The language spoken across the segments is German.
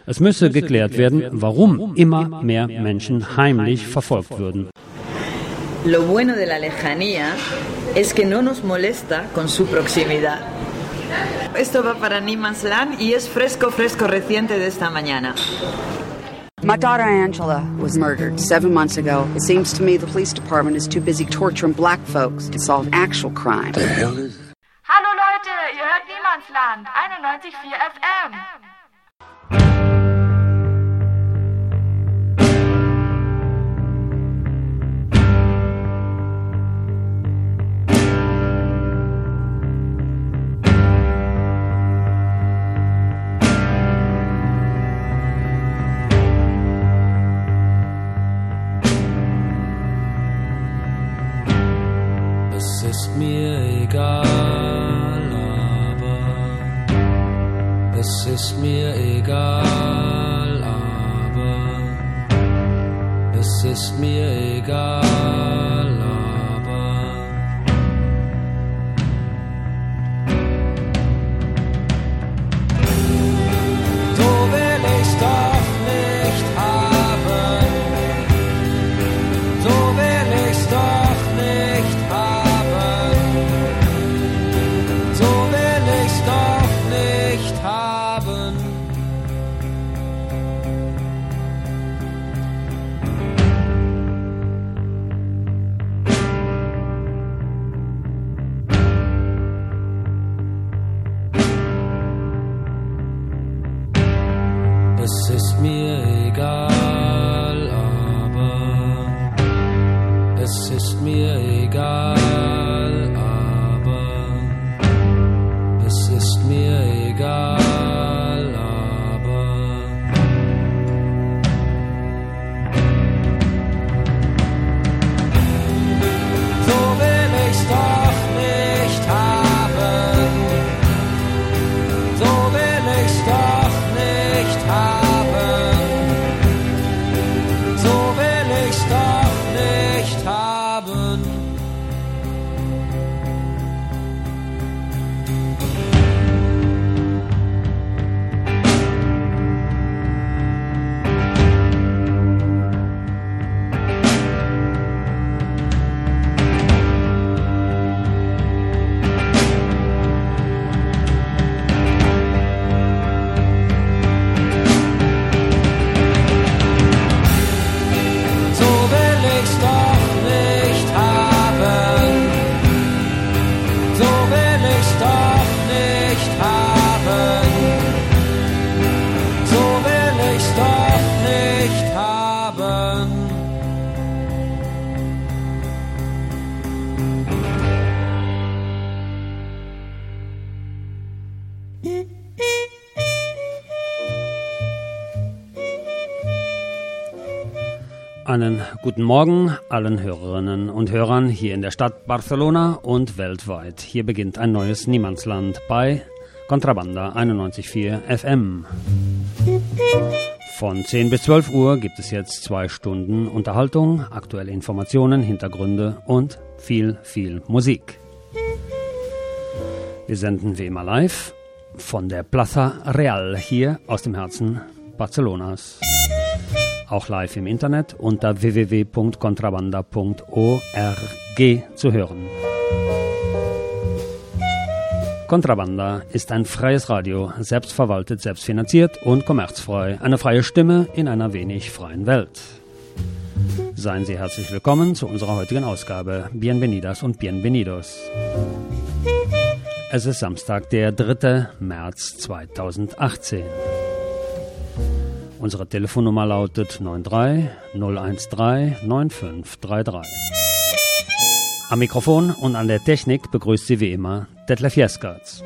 Es müsse geklärt werden, warum immer mehr Menschen heimlich verfolgt würden. Lo bueno de la lejanía es que no nos molesta con su proximidad. Esto va para Niemandsland y es fresco reciente de esta mañana. My daughter Angela was murdered 7 months ago. It seems to me the police department is too busy torturing black folks to solve actual crime. The hell is it? Hallo Leute, ihr hört Niemandsland, 91,4 FM. Es ist mir egal, aber es ist mir egal, aber es ist mir egal, aber so will ich's doch nicht haben, so will ich's doch nicht haben. So will ich's doch nicht haben. Es ist mir egal, aber es ist mir egal, aber es ist mir egal, aber so will ich's doch nicht haben, so will ich's doch nicht haben, so will ich's doch nicht haben. So will ich's doch nicht haben. So will ich's doch nicht haben. So will ich's doch nicht haben. Einen guten Morgen allen Hörerinnen und Hörern hier in der Stadt Barcelona und weltweit. Hier beginnt ein neues Niemandsland bei Contrabanda 91,4 FM. Von 10 bis 12 Uhr gibt es jetzt 2 Stunden Unterhaltung, aktuelle Informationen, Hintergründe und viel Musik. Wir senden wie immer live von der Plaza Real hier aus dem Herzen Barcelonas. Auch live im Internet unter www.contrabanda.org zu hören. Contrabanda ist ein freies Radio, selbstverwaltet, selbstfinanziert und kommerzfrei. Eine freie Stimme in einer wenig freien Welt. Seien Sie herzlich willkommen zu unserer heutigen Ausgabe. Bienvenidas und bienvenidos. Es ist Samstag, der 3. März 2018. Unsere Telefonnummer lautet 93 013 9533. Am Mikrofon und an der Technik begrüßt Sie wie immer Detlef Jeskertz.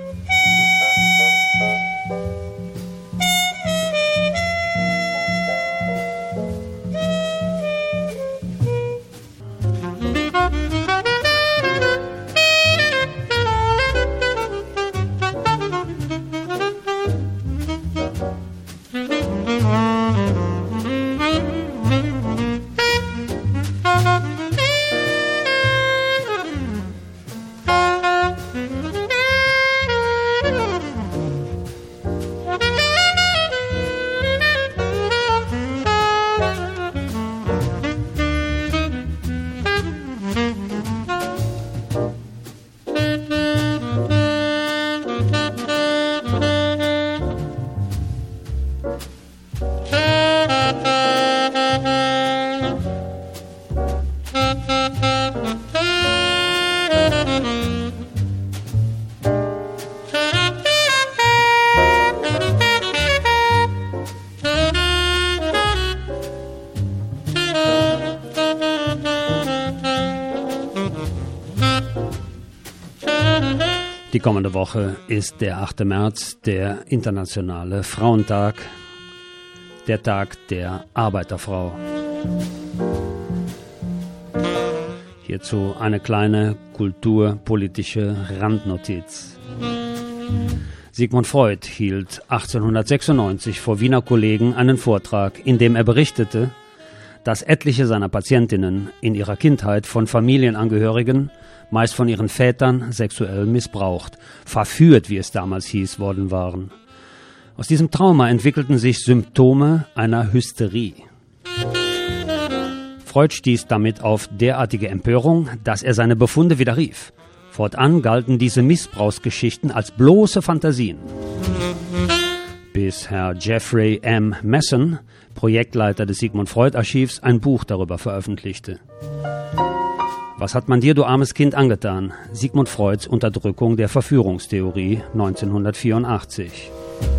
Die kommende Woche ist der 8. März, der internationale Frauentag, der Tag der Arbeiterfrau. Hierzu eine kleine kulturpolitische Randnotiz. Sigmund Freud hielt 1896 vor Wiener Kollegen einen Vortrag, in dem er berichtete, dass etliche seiner Patientinnen in ihrer Kindheit von Familienangehörigen, meist von ihren Vätern, sexuell missbraucht, verführt, wie es damals hieß, worden waren. Aus diesem Trauma entwickelten sich Symptome einer Hysterie. Freud stieß damit auf derartige Empörung, dass er seine Befunde widerrief. Fortan galten diese Missbrauchsgeschichten als bloße Fantasien. Bis Herr Jeffrey M. Masson, Projektleiter des Sigmund Freud Archivs, ein Buch darüber veröffentlichte. Was hat man dir, du armes Kind, angetan? Sigmund Freuds Unterdrückung der Verführungstheorie 1984.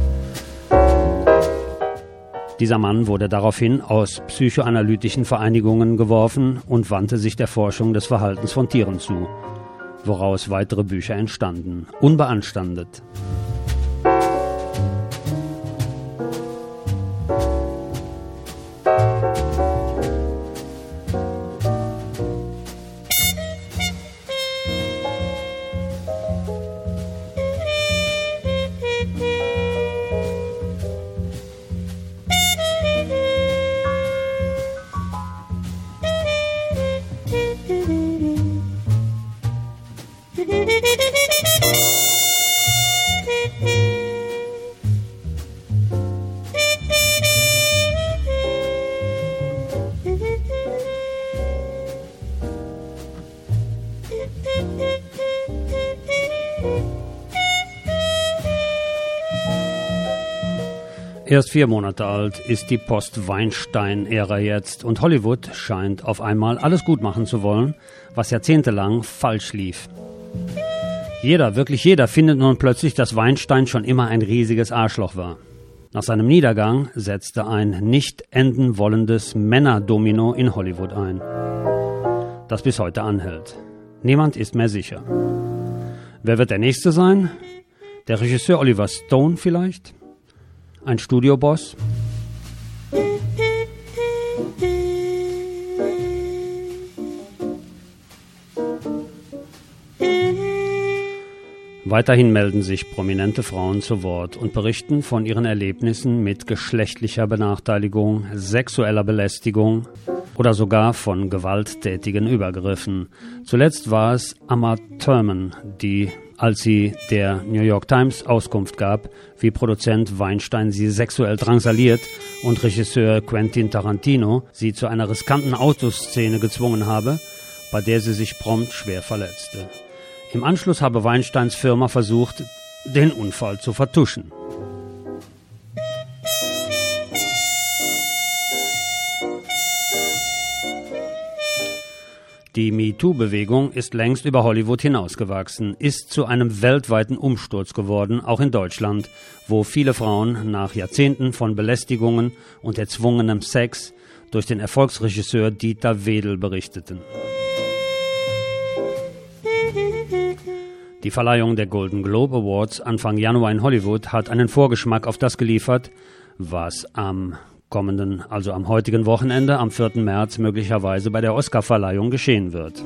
Dieser Mann wurde daraufhin aus psychoanalytischen Vereinigungen geworfen und wandte sich der Forschung des Verhaltens von Tieren zu, woraus weitere Bücher entstanden, unbeanstandet. Erst 4 Monate alt ist die Post-Weinstein-Ära jetzt und Hollywood scheint auf einmal alles gut machen zu wollen, was jahrzehntelang falsch lief. Jeder, wirklich jeder, findet nun plötzlich, dass Weinstein schon immer ein riesiges Arschloch war. Nach seinem Niedergang setzte ein nicht enden wollendes Männerdomino in Hollywood ein, das bis heute anhält. Niemand ist mehr sicher. Wer wird der Nächste sein? Der Regisseur Oliver Stone vielleicht? Ein Studioboss? Weiterhin melden sich prominente Frauen zu Wort und berichten von ihren Erlebnissen mit geschlechtlicher Benachteiligung, sexueller Belästigung oder sogar von gewalttätigen Übergriffen. Zuletzt war es Uma Thurman, die, als sie der New York Times Auskunft gab, wie Produzent Weinstein sie sexuell drangsaliert und Regisseur Quentin Tarantino sie zu einer riskanten Autoszene gezwungen habe, bei der sie sich prompt schwer verletzte. Im Anschluss habe Weinsteins Firma versucht, den Unfall zu vertuschen. Die MeToo-Bewegung ist längst über Hollywood hinausgewachsen, ist zu einem weltweiten Umsturz geworden, auch in Deutschland, wo viele Frauen nach Jahrzehnten von Belästigungen und erzwungenem Sex durch den Erfolgsregisseur Dieter Wedel berichteten. Die Verleihung der Golden Globe Awards Anfang Januar in Hollywood hat einen Vorgeschmack auf das geliefert, was am kommenden, also am heutigen Wochenende, am 4. März, möglicherweise bei der Oscar-Verleihung geschehen wird.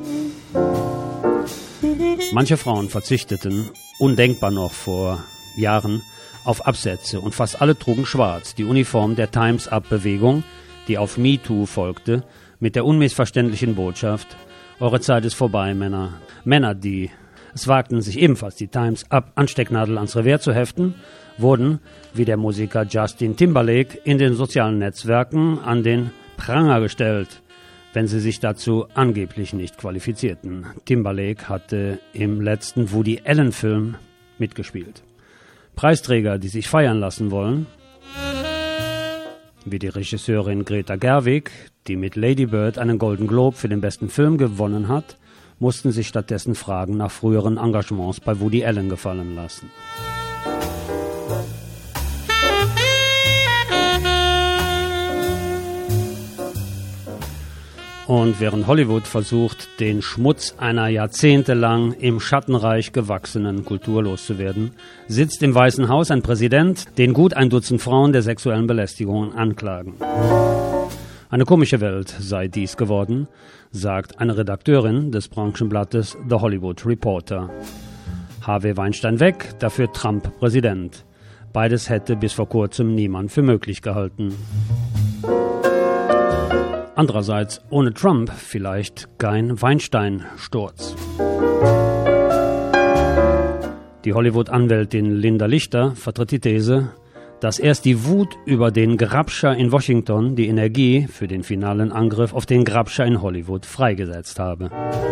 Manche Frauen verzichteten, undenkbar noch vor Jahren, auf Absätze und fast alle trugen schwarz, die Uniform der Time's-Up-Bewegung, die auf MeToo folgte, mit der unmissverständlichen Botschaft: Eure Zeit ist vorbei, Männer. Männer, die es wagten, sich ebenfalls die Time's-Up-Anstecknadel ans Revers zu heften, wurden, wie der Musiker Justin Timberlake, in den sozialen Netzwerken an den Pranger gestellt, wenn sie sich dazu angeblich nicht qualifizierten. Timberlake hatte im letzten Woody Allen-Film mitgespielt. Preisträger, die sich feiern lassen wollen, wie die Regisseurin Greta Gerwig, die mit Lady Bird einen Golden Globe für den besten Film gewonnen hat, mussten sich stattdessen Fragen nach früheren Engagements bei Woody Allen gefallen lassen. Und während Hollywood versucht, den Schmutz einer jahrzehntelang im Schattenreich gewachsenen Kultur loszuwerden, sitzt im Weißen Haus ein Präsident, den gut ein Dutzend Frauen der sexuellen Belästigung anklagen. Eine komische Welt sei dies geworden, sagt eine Redakteurin des Branchenblattes The Hollywood Reporter. Harvey Weinstein weg, dafür Trump Präsident. Beides hätte bis vor kurzem niemand für möglich gehalten. Andererseits ohne Trump vielleicht kein Weinstein-Sturz. Die Hollywood-Anwältin Linda Lichter vertritt die These, dass erst die Wut über den Grabscher in Washington die Energie für den finalen Angriff auf den Grabscher in Hollywood freigesetzt habe.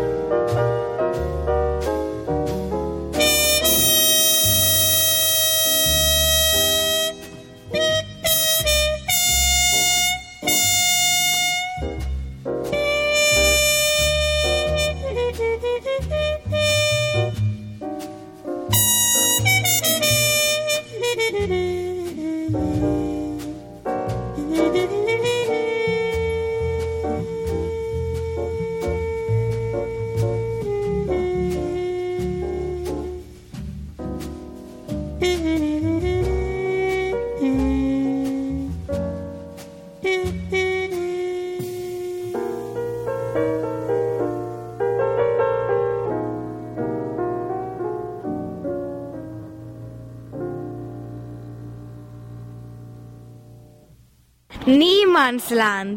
Niemandsland.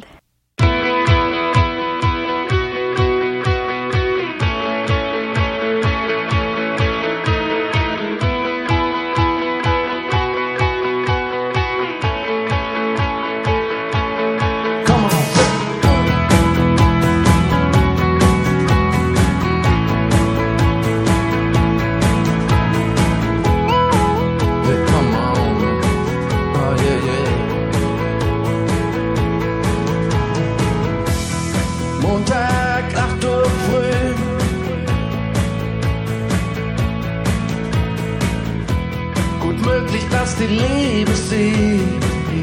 Die Liebe siegt.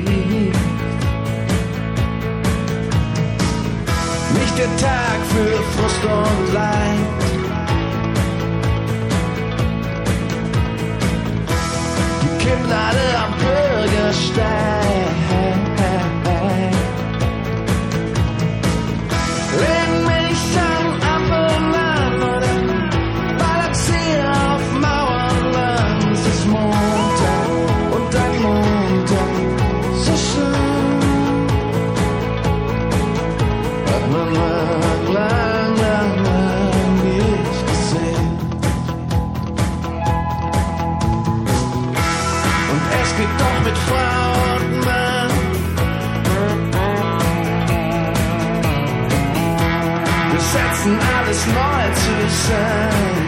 Nicht der Tag für Frust und Leid. Die kippen alle am Bürgersteig. Lehn mich am Ampeln an oder balancier auf Mauern lang. Es ist Montag. Ein Montag, so schön, hat man lang nicht gesehen. Und es geht doch mit Frau und Mann. Wir setzen alles neu zusammen.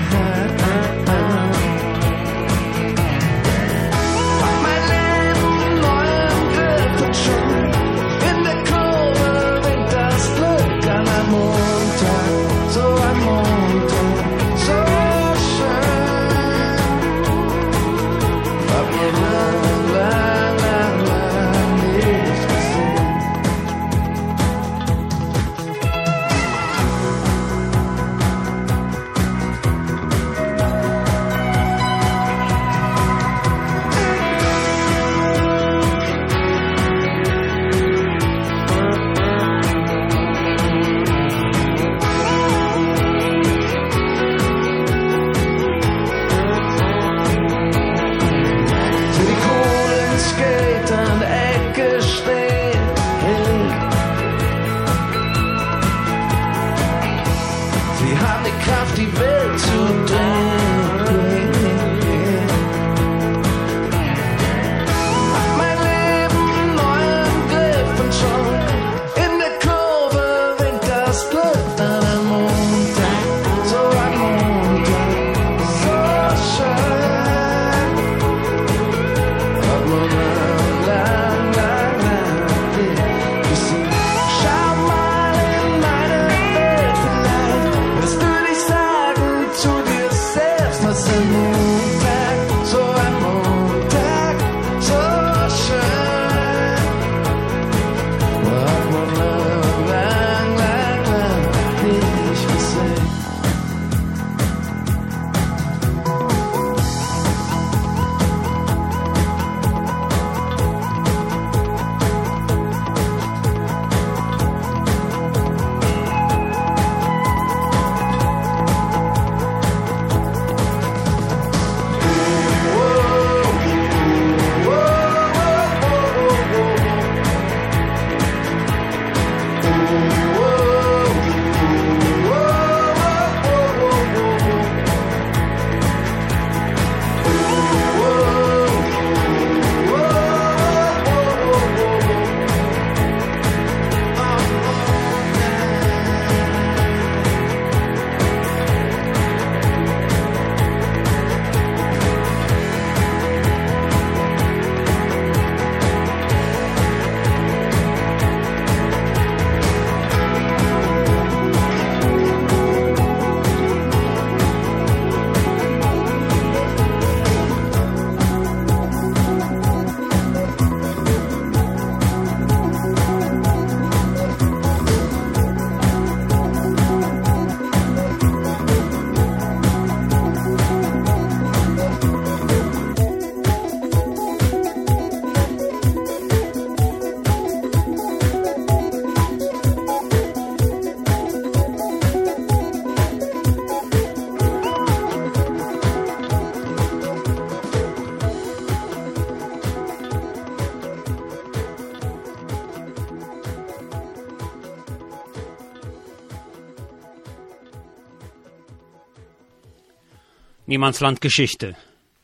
Niemandsland Geschichte.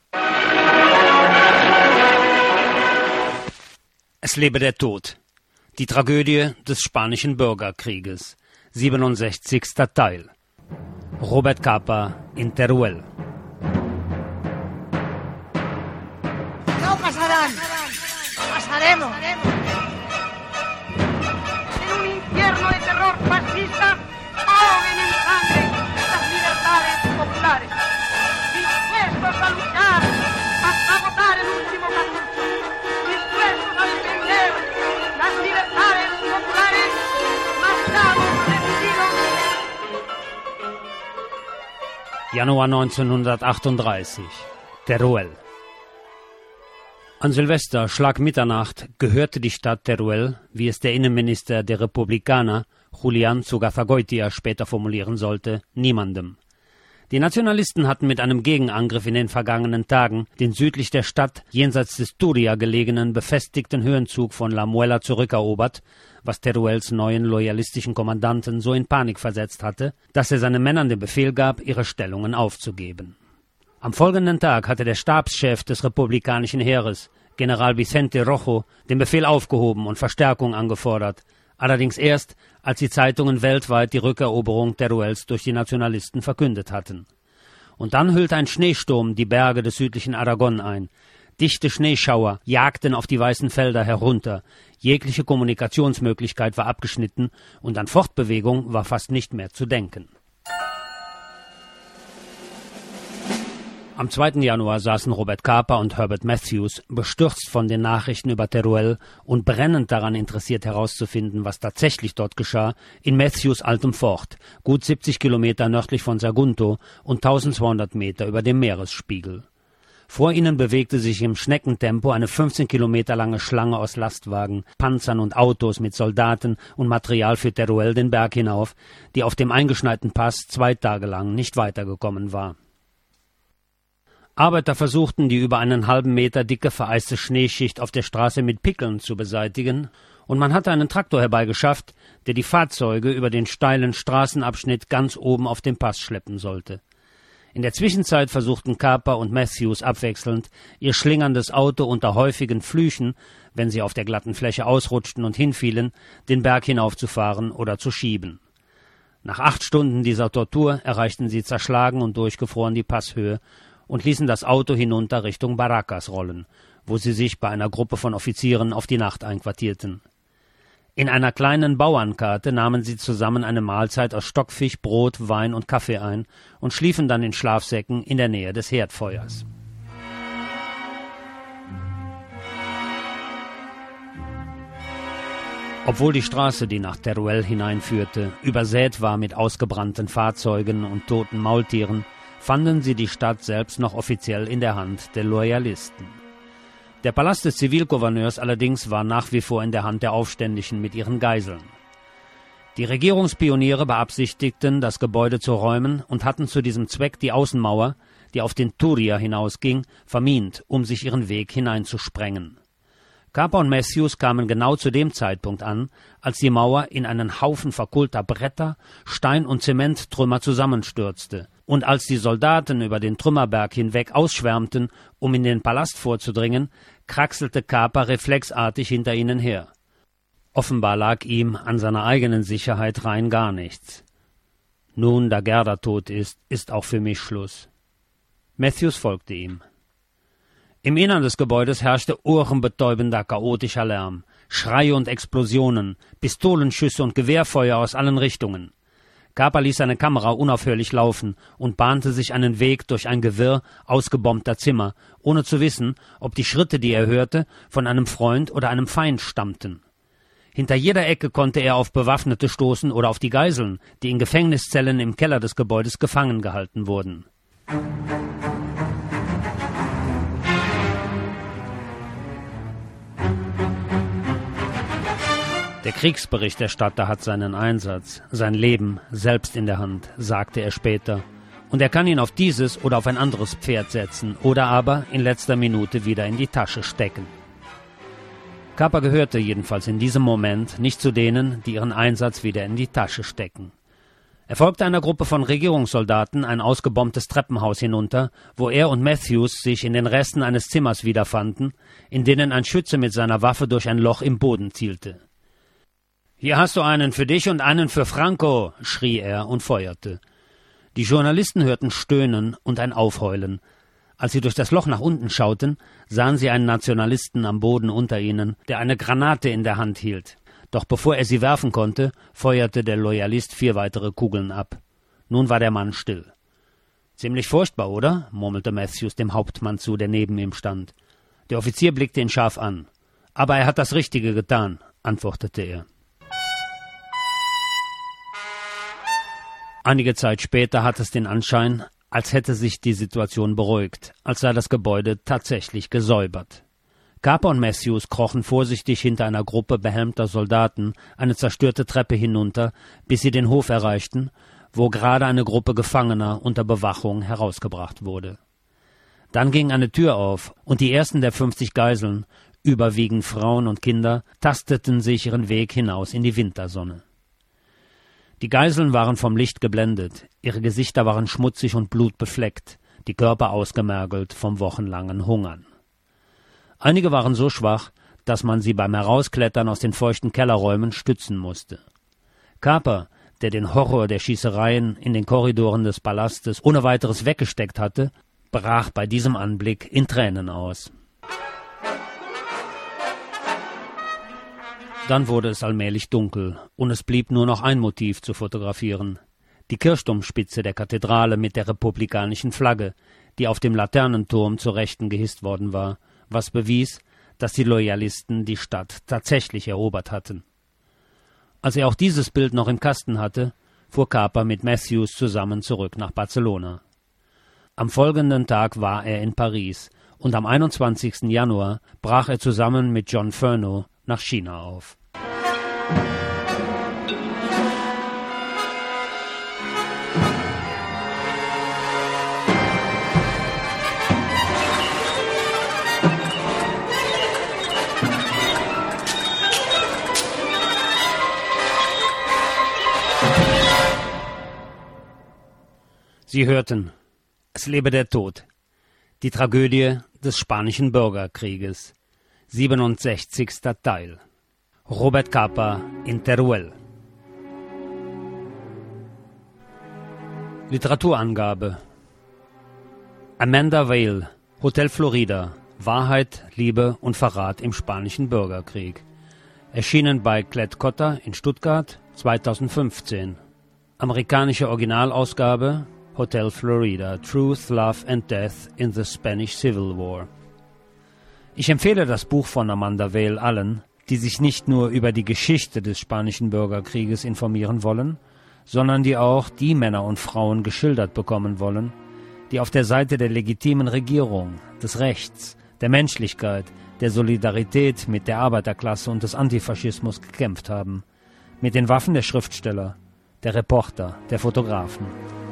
Es lebe der Tod. Die Tragödie des spanischen Bürgerkrieges. 67. Teil. Robert Capa in Teruel. No pasarán. Pasaremos. En un infierno de terror fascista, ahoguen en sangre las libertades populares. Dispuestos a luchar hasta agotar el último cartucho. Dispuestos a defender las libertades populares. Marchamos decididos. Januar 1938. Teruel. An Silvester, Schlag Mitternacht, gehörte die Stadt Teruel, wie es der Innenminister der Republikaner, Julián Zugazagoitia, später formulieren sollte, niemandem. Die Nationalisten hatten mit einem Gegenangriff in den vergangenen Tagen den südlich der Stadt, jenseits des Turia gelegenen, befestigten Höhenzug von La Muela zurückerobert, was Teruels neuen loyalistischen Kommandanten so in Panik versetzt hatte, dass er seinen Männern den Befehl gab, ihre Stellungen aufzugeben. Am folgenden Tag hatte der Stabschef des republikanischen Heeres, General Vicente Rojo, den Befehl aufgehoben und Verstärkung angefordert, allerdings erst, als die Zeitungen weltweit die Rückeroberung Teruels durch die Nationalisten verkündet hatten. Und dann hüllte ein Schneesturm die Berge des südlichen Aragon ein. Dichte Schneeschauer jagten auf die weißen Felder herunter, jegliche Kommunikationsmöglichkeit war abgeschnitten und an Fortbewegung war fast nicht mehr zu denken. Am 2. Januar saßen Robert Capa und Herbert Matthews, bestürzt von den Nachrichten über Teruel und brennend daran interessiert herauszufinden, was tatsächlich dort geschah, in Matthews altem Fort, gut 70 Kilometer nördlich von Sagunto und 1200 Meter über dem Meeresspiegel. Vor ihnen bewegte sich im Schneckentempo eine 15 Kilometer lange Schlange aus Lastwagen, Panzern und Autos mit Soldaten und Material für Teruel den Berg hinauf, die auf dem eingeschneiten Pass 2 Tage lang nicht weitergekommen war. Arbeiter versuchten, die über einen halben Meter dicke vereiste Schneeschicht auf der Straße mit Pickeln zu beseitigen, und man hatte einen Traktor herbeigeschafft, der die Fahrzeuge über den steilen Straßenabschnitt ganz oben auf den Pass schleppen sollte. In der Zwischenzeit versuchten Capa und Matthews abwechselnd, ihr schlingerndes Auto unter häufigen Flüchen, wenn sie auf der glatten Fläche ausrutschten und hinfielen, den Berg hinaufzufahren oder zu schieben. Nach 8 Stunden dieser Tortur erreichten sie zerschlagen und durchgefroren die Passhöhe und ließen das Auto hinunter Richtung Barracas rollen, wo sie sich bei einer Gruppe von Offizieren auf die Nacht einquartierten. In einer kleinen Bauernkarte nahmen sie zusammen eine Mahlzeit aus Stockfisch, Brot, Wein und Kaffee ein und schliefen dann in Schlafsäcken in der Nähe des Herdfeuers. Obwohl die Straße, die nach Teruel hineinführte, übersät war mit ausgebrannten Fahrzeugen und toten Maultieren, fanden sie die Stadt selbst noch offiziell in der Hand der Loyalisten. Der Palast des Zivilgouverneurs allerdings war nach wie vor in der Hand der Aufständischen mit ihren Geiseln. Die Regierungspioniere beabsichtigten, das Gebäude zu räumen und hatten zu diesem Zweck die Außenmauer, die auf den Turia hinausging, vermint, um sich ihren Weg hineinzusprengen. Capa und Matthews kamen genau zu dem Zeitpunkt an, als die Mauer in einen Haufen verkohlter Bretter, Stein- und Zementtrümmer zusammenstürzte, und als die Soldaten über den Trümmerberg hinweg ausschwärmten, um in den Palast vorzudringen, kraxelte Capa reflexartig hinter ihnen her. Offenbar lag ihm an seiner eigenen Sicherheit rein gar nichts. Nun, da Gerda tot ist, ist auch für mich Schluss. Matthews folgte ihm. Im Innern des Gebäudes herrschte ohrenbetäubender, chaotischer Lärm, Schreie und Explosionen, Pistolenschüsse und Gewehrfeuer aus allen Richtungen. Capa ließ seine Kamera unaufhörlich laufen und bahnte sich einen Weg durch ein Gewirr ausgebombter Zimmer, ohne zu wissen, ob die Schritte, die er hörte, von einem Freund oder einem Feind stammten. Hinter jeder Ecke konnte er auf Bewaffnete stoßen oder auf die Geiseln, die in Gefängniszellen im Keller des Gebäudes gefangen gehalten wurden. Der Kriegsberichterstatter hat seinen Einsatz, sein Leben selbst in der Hand, sagte er später, und er kann ihn auf dieses oder auf ein anderes Pferd setzen oder aber in letzter Minute wieder in die Tasche stecken. Capa gehörte jedenfalls in diesem Moment nicht zu denen, die ihren Einsatz wieder in die Tasche stecken. Er folgte einer Gruppe von Regierungssoldaten ein ausgebombtes Treppenhaus hinunter, wo er und Matthews sich in den Resten eines Zimmers wiederfanden, in denen ein Schütze mit seiner Waffe durch ein Loch im Boden zielte. »Hier hast du einen für dich und einen für Franco«, schrie er und feuerte. Die Journalisten hörten Stöhnen und ein Aufheulen. Als sie durch das Loch nach unten schauten, sahen sie einen Nationalisten am Boden unter ihnen, der eine Granate in der Hand hielt. Doch bevor er sie werfen konnte, feuerte der Loyalist 4 weitere Kugeln ab. Nun war der Mann still. »Ziemlich furchtbar, oder?« murmelte Matthews dem Hauptmann zu, der neben ihm stand. Der Offizier blickte ihn scharf an. »Aber er hat das Richtige getan«, antwortete er. Einige Zeit später hatte es den Anschein, als hätte sich die Situation beruhigt, als sei das Gebäude tatsächlich gesäubert. Carper und Matthews krochen vorsichtig hinter einer Gruppe behelmter Soldaten eine zerstörte Treppe hinunter, bis sie den Hof erreichten, wo gerade eine Gruppe Gefangener unter Bewachung herausgebracht wurde. Dann ging eine Tür auf, und die ersten der 50 Geiseln, überwiegend Frauen und Kinder, tasteten sich ihren Weg hinaus in die Wintersonne. Die Geiseln waren vom Licht geblendet, ihre Gesichter waren schmutzig und blutbefleckt, die Körper ausgemergelt vom wochenlangen Hungern. Einige waren so schwach, dass man sie beim Herausklettern aus den feuchten Kellerräumen stützen musste. Carper, der den Horror der Schießereien in den Korridoren des Palastes ohne weiteres weggesteckt hatte, brach bei diesem Anblick in Tränen aus. Dann wurde es allmählich dunkel, und es blieb nur noch ein Motiv zu fotografieren: die Kirchturmspitze der Kathedrale mit der republikanischen Flagge, die auf dem Laternenturm zur Rechten gehisst worden war, was bewies, dass die Loyalisten die Stadt tatsächlich erobert hatten. Als er auch dieses Bild noch im Kasten hatte, fuhr Carper mit Matthews zusammen zurück nach Barcelona. Am folgenden Tag war er in Paris, und am 21. Januar brach er zusammen mit John Furneaux nach China auf. Sie hörten »Es lebe der Tod«, die Tragödie des Spanischen Bürgerkrieges, 67. Teil. Robert Capa in Teruel. Literaturangabe: Amanda Vale, Hotel Florida, Wahrheit, Liebe und Verrat im Spanischen Bürgerkrieg. Erschienen bei Klett-Cotta in Stuttgart 2015. Amerikanische Originalausgabe: Hotel Florida, Truth, Love and Death in the Spanish Civil War. Ich empfehle das Buch von Amanda Vale allen, die sich nicht nur über die Geschichte des Spanischen Bürgerkrieges informieren wollen, sondern die auch die Männer und Frauen geschildert bekommen wollen, die auf der Seite der legitimen Regierung, des Rechts, der Menschlichkeit, der Solidarität mit der Arbeiterklasse und des Antifaschismus gekämpft haben, mit den Waffen der Schriftsteller, der Reporter, der Fotografen.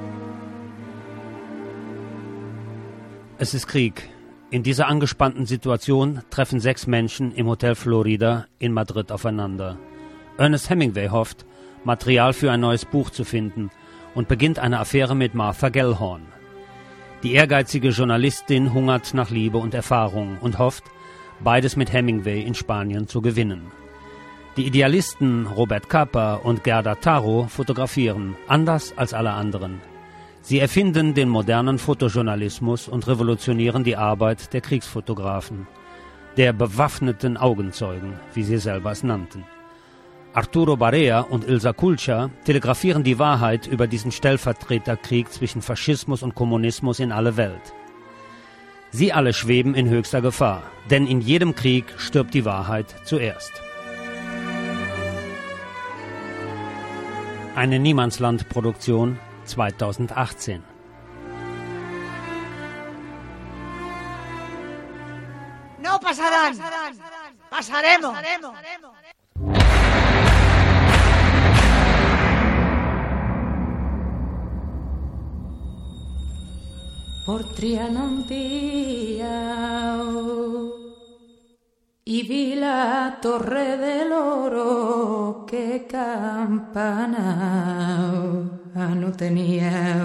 Es ist Krieg. In dieser angespannten Situation treffen 6 Menschen im Hotel Florida in Madrid aufeinander. Ernest Hemingway hofft, Material für ein neues Buch zu finden und beginnt eine Affäre mit Martha Gellhorn. Die ehrgeizige Journalistin hungert nach Liebe und Erfahrung und hofft, beides mit Hemingway in Spanien zu gewinnen. Die Idealisten Robert Capa und Gerda Taro fotografieren, anders als alle anderen. Sie erfinden den modernen Fotojournalismus und revolutionieren die Arbeit der Kriegsfotografen, der bewaffneten Augenzeugen, wie sie selber es nannten. Arturo Barea und Ilsa Kulcha telegrafieren die Wahrheit über diesen Stellvertreterkrieg zwischen Faschismus und Kommunismus in alle Welt. Sie alle schweben in höchster Gefahr, denn in jedem Krieg stirbt die Wahrheit zuerst. Eine Niemandsland-Produktion 2018. No pasarán, pasaremos. Por Trianon Piau y vi la torre del oro, que campana no tenía.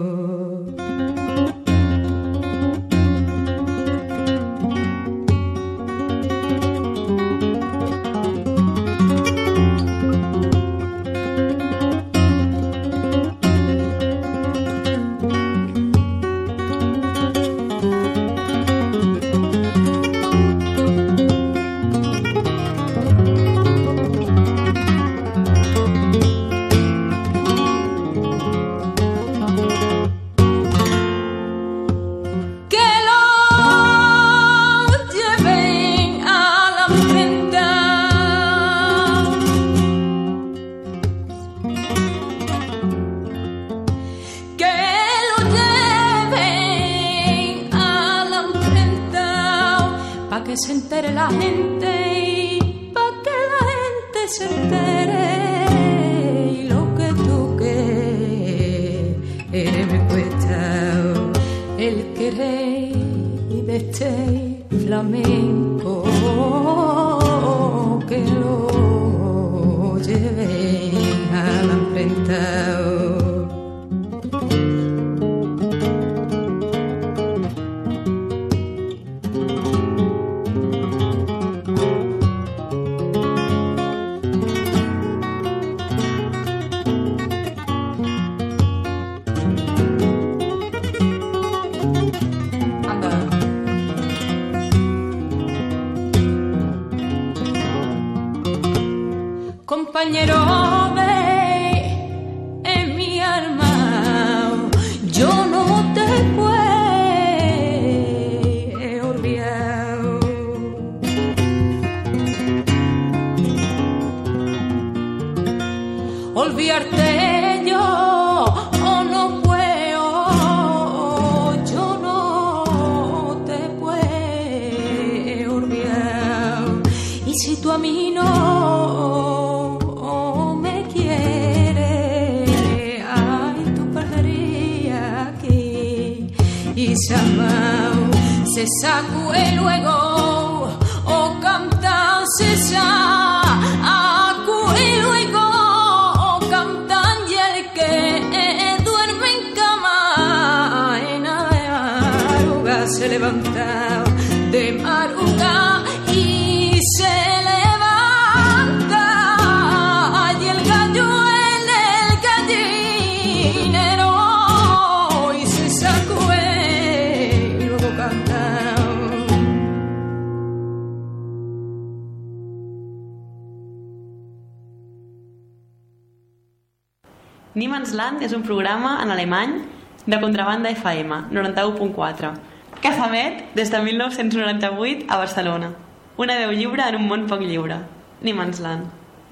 Que se entere la gente y pa' que la gente se entere y lo que tú quieres me cuesta el querer de este flamenco que lo lleven a la imprenta. Compañero de en mi alma, yo no te puedo olvidar. Olvidarte yo no puedo, yo no te puedo olvidar. Y si tú a mí no se sacue luego o canta se sacue luego o cantan y el que duerme en cama en la madruga se levanta de madruga y se levanta y el gallo en el gallinero y se sacue. Niemandsland és un programa en alemany de Contrabanda FM 91.4 que s'emet des de 1998 a Barcelona. Una veu lliure en un món poc lliure. Niemandsland.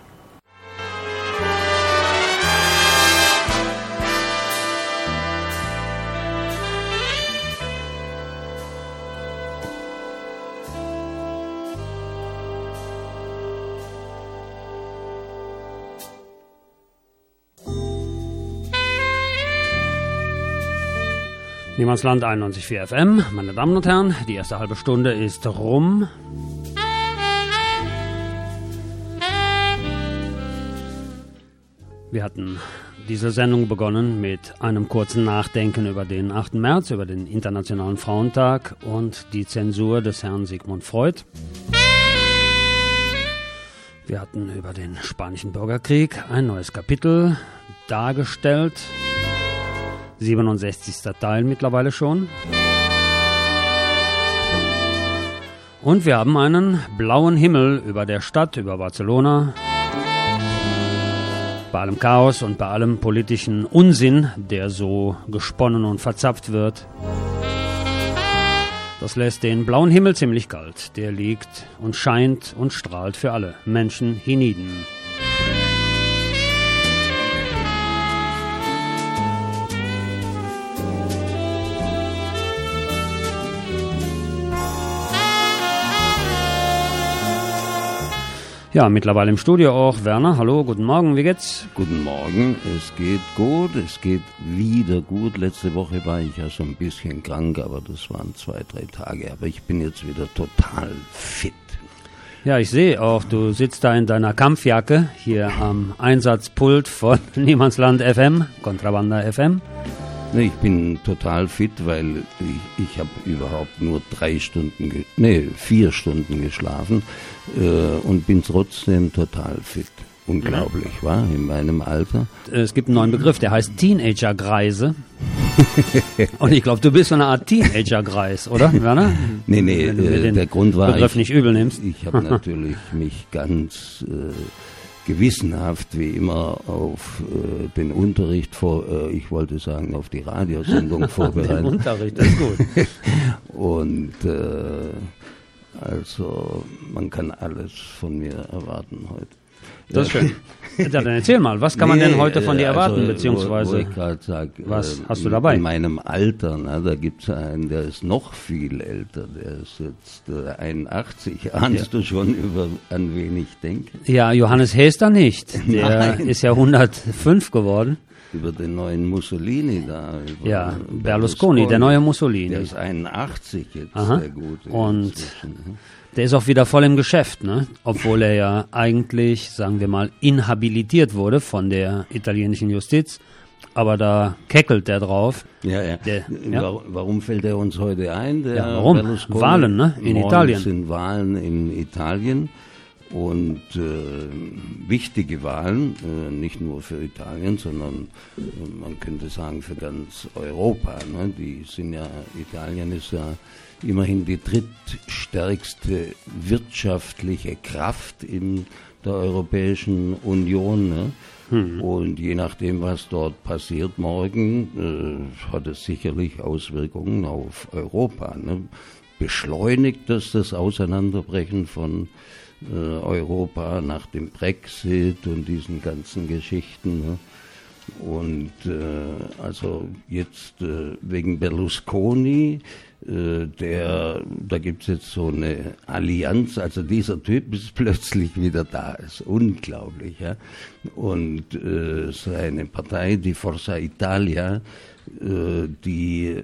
Niemandsland 91.4 FM, meine Damen und Herren, die erste halbe Stunde ist rum. Wir hatten diese Sendung begonnen mit einem kurzen Nachdenken über den 8. März, über den Internationalen Frauentag und die Zensur des Herrn Sigmund Freud. Wir hatten über den Spanischen Bürgerkrieg ein neues Kapitel dargestellt. 67. Teil mittlerweile schon. Und wir haben einen blauen Himmel über der Stadt, über Barcelona. Bei allem Chaos und bei allem politischen Unsinn, der so gesponnen und verzapft wird. Das lässt den blauen Himmel ziemlich kalt. Der liegt und scheint und strahlt für alle Menschen hienieden. Ja, mittlerweile im Studio auch Werner. Hallo, guten Morgen, wie geht's? Guten Morgen, es geht gut, es geht wieder gut. Letzte Woche war ich ja so ein bisschen krank, aber das waren 2-3 Tage. Aber ich bin jetzt wieder total fit. Ja, ich sehe auch, du sitzt da in deiner Kampfjacke hier am Einsatzpult von Niemandsland FM, Kontrabanda FM. Ich bin total fit, weil ich habe überhaupt nur 4 Stunden geschlafen und bin trotzdem total fit. Unglaublich, wa? In meinem Alter. Es gibt einen neuen Begriff, der heißt Teenager-Greise. Und ich glaube, du bist so eine Art Teenager-Greis, oder, Werner? Nee, der Grund war, Begriff nicht übel nimmst. Ich habe natürlich mich ganz gewissenhaft wie immer auf den Unterricht ich wollte sagen, auf die Radiosendung vorbereitet. Den Unterricht, das ist gut. Und also man kann alles von mir erwarten heute. Das ist schön. Ja, dann erzähl mal, was kann man denn heute von dir erwarten, beziehungsweise wo ich gerade sag, was hast du dabei? In meinem Alter, da gibt es einen, der ist noch viel älter, der ist jetzt 81. Ahnst du schon, an wen ich denke? Ja, Johannes Hester nicht. Der ist ja 105 geworden. Über den neuen Mussolini da. Ja, Berlusconi, der neue Mussolini. Der ist 81 jetzt, aha. Der gute. Und der ist auch wieder voll im Geschäft, ne? Obwohl er ja eigentlich, sagen wir mal, inhabilitiert wurde von der italienischen Justiz. Aber da keckelt der drauf. Ja. Warum fällt er uns heute ein? Warum? Berlusconi? Wahlen, ne? In Italien. Es sind Wahlen in Italien. Und wichtige Wahlen, nicht nur für Italien, sondern man könnte sagen für ganz Europa. Ne? Italien ist ja immerhin die drittstärkste wirtschaftliche Kraft in der Europäischen Union. Ne? Und je nachdem, was dort passiert morgen, hat es sicherlich Auswirkungen auf Europa. Ne? Beschleunigt das Auseinanderbrechen von Europa nach dem Brexit und diesen ganzen Geschichten. Ne? Und also jetzt wegen Berlusconi, da gibt es jetzt so eine Allianz, also dieser Typ ist plötzlich wieder da, ist unglaublich. Ja? Und seine Partei, die Forza Italia, die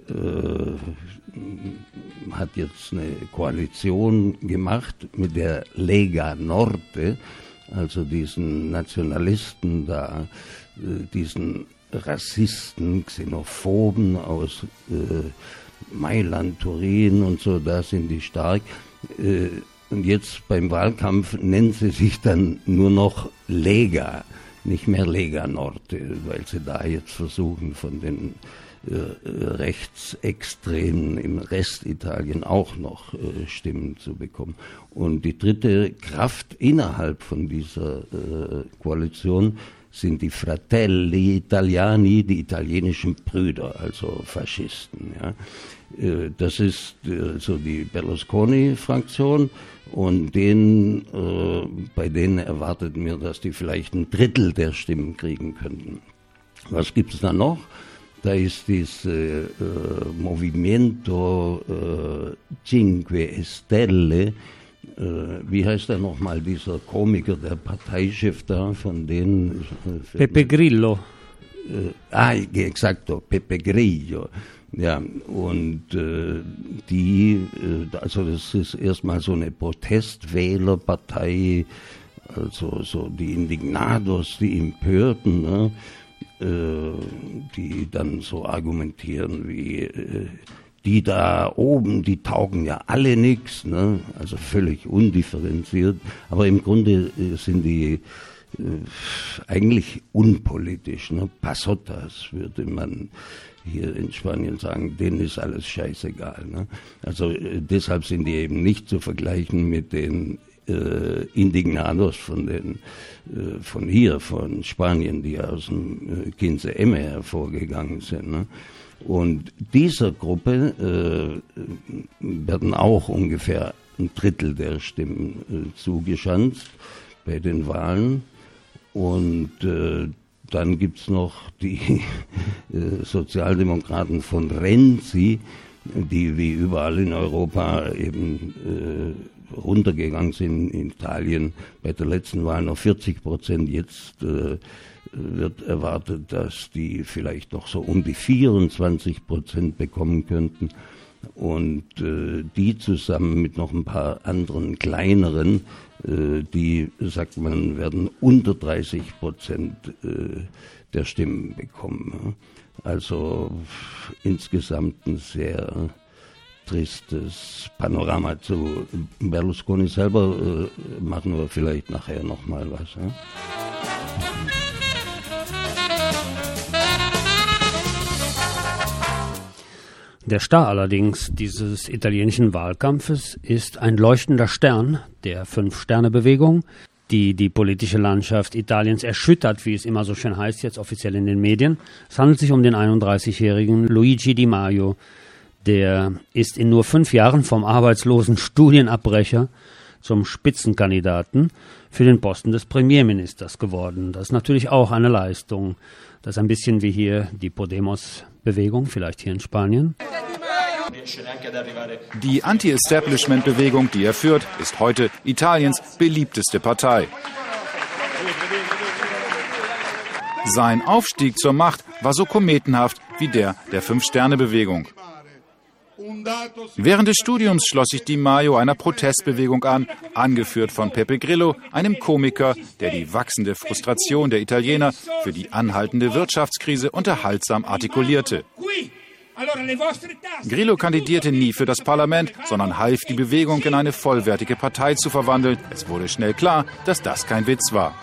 hat jetzt eine Koalition gemacht mit der Lega Norte, also diesen Nationalisten da, diesen Rassisten, Xenophoben aus Mailand, Turin und so, da sind die stark. Und jetzt beim Wahlkampf nennen sie sich dann nur noch Lega, nicht mehr Lega Norte, weil sie da jetzt versuchen, von den Rechtsextremen im Rest Italien auch noch Stimmen zu bekommen. Und die dritte Kraft innerhalb von dieser Koalition sind die Fratelli Italiani, die italienischen Brüder, also Faschisten. Ja. Das ist so die Berlusconi-Fraktion und bei denen erwartet mir, dass die vielleicht 1/3 der Stimmen kriegen könnten. Was gibt es da noch? Da ist dieses Movimento Cinque Stelle. Wie heißt er nochmal, dieser Komiker, der Parteichef da, von denen? Pepe Grillo. Exacto, Pepe Grillo. Ja, und also das ist erstmal so eine Protestwählerpartei, also so die Indignados, die Empörten, ne? Die dann so argumentieren wie die da oben, die taugen ja alle nichts, ne? Also völlig undifferenziert, aber im Grunde sind die eigentlich unpolitisch, ne? Pasottas würde man hier in Spanien sagen, denen ist alles scheißegal, ne? Also deshalb sind die eben nicht zu vergleichen mit den Indignados von Spanien, die aus dem 15M hervorgegangen sind. Ne? Und dieser Gruppe werden auch ungefähr 1/3 der Stimmen zugeschanzt bei den Wahlen. Und dann gibt's noch die Sozialdemokraten von Renzi, die wie überall in Europa eben runtergegangen sind, in Italien bei der letzten Wahl noch 40%, jetzt wird erwartet, dass die vielleicht noch so um die 24% bekommen könnten. Und die zusammen mit noch ein paar anderen kleineren, die, sagt man, werden unter 30% der Stimmen bekommen. Also insgesamt ein sehr tristes Panorama. Zu Berlusconi selber machen wir vielleicht nachher nochmal was. Ja? Der Star allerdings dieses italienischen Wahlkampfes ist ein leuchtender Stern der Fünf-Sterne-Bewegung, die die politische Landschaft Italiens erschüttert, wie es immer so schön heißt, jetzt offiziell in den Medien. Es handelt sich um den 31-jährigen Luigi Di Maio. Der ist in nur 5 Jahren vom arbeitslosen Studienabbrecher zum Spitzenkandidaten für den Posten des Premierministers geworden. Das ist natürlich auch eine Leistung. Das ist ein bisschen wie hier die Podemos-Bewegung, vielleicht hier in Spanien. Die Anti-Establishment-Bewegung, die er führt, ist heute Italiens beliebteste Partei. Sein Aufstieg zur Macht war so kometenhaft wie der Fünf-Sterne-Bewegung. Während des Studiums schloss sich Di Maio einer Protestbewegung an, angeführt von Pepe Grillo, einem Komiker, der die wachsende Frustration der Italiener für die anhaltende Wirtschaftskrise unterhaltsam artikulierte. Grillo kandidierte nie für das Parlament, sondern half, die Bewegung in eine vollwertige Partei zu verwandeln. Es wurde schnell klar, dass das kein Witz war.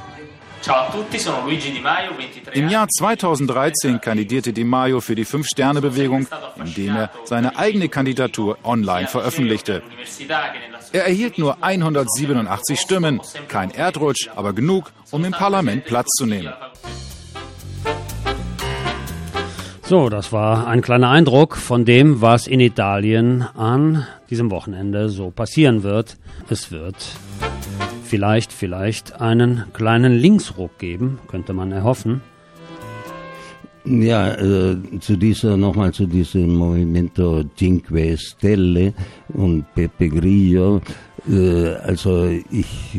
Im Jahr 2013 kandidierte Di Maio für die Fünf-Sterne-Bewegung, indem er seine eigene Kandidatur online veröffentlichte. Er erhielt nur 187 Stimmen, kein Erdrutsch, aber genug, um im Parlament Platz zu nehmen. So, das war ein kleiner Eindruck von dem, was in Italien an diesem Wochenende so passieren wird. Es wird vielleicht einen kleinen Linksruck geben, könnte man erhoffen. Ja, zu diesem Movimento Cinque Stelle und Pepe Grillo, also ich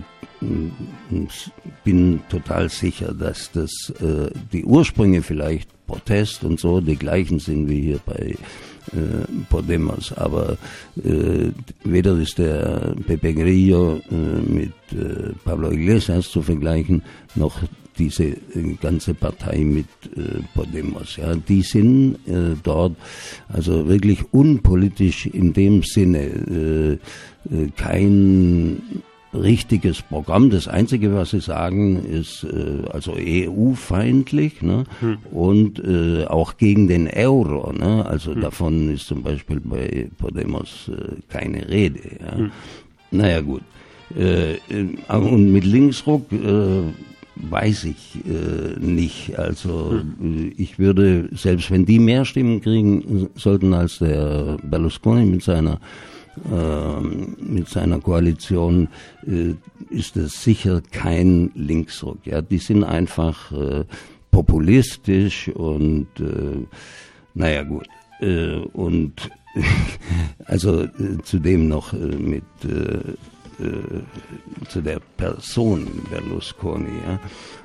bin total sicher, dass das die Ursprünge vielleicht Protest und so die gleichen sind wie hier bei Podemos, aber weder ist der Pepe Grillo mit Pablo Iglesias zu vergleichen, noch diese ganze Partei mit Podemos. Ja, die sind dort also wirklich unpolitisch in dem Sinne, kein richtiges Programm. Das Einzige, was sie sagen, ist also EU-feindlich, ne? Und auch gegen den Euro. Ne? Also davon ist zum Beispiel bei Podemos keine Rede. Ja? Naja gut. Und mit Linksruck weiß ich nicht. Also ich würde, selbst wenn die mehr Stimmen kriegen sollten als der Berlusconi mit seiner Koalition, ist es sicher kein Linksruck. Ja, die sind einfach populistisch und naja gut. Und also zudem noch mit zu der Person Berlusconi. Ja.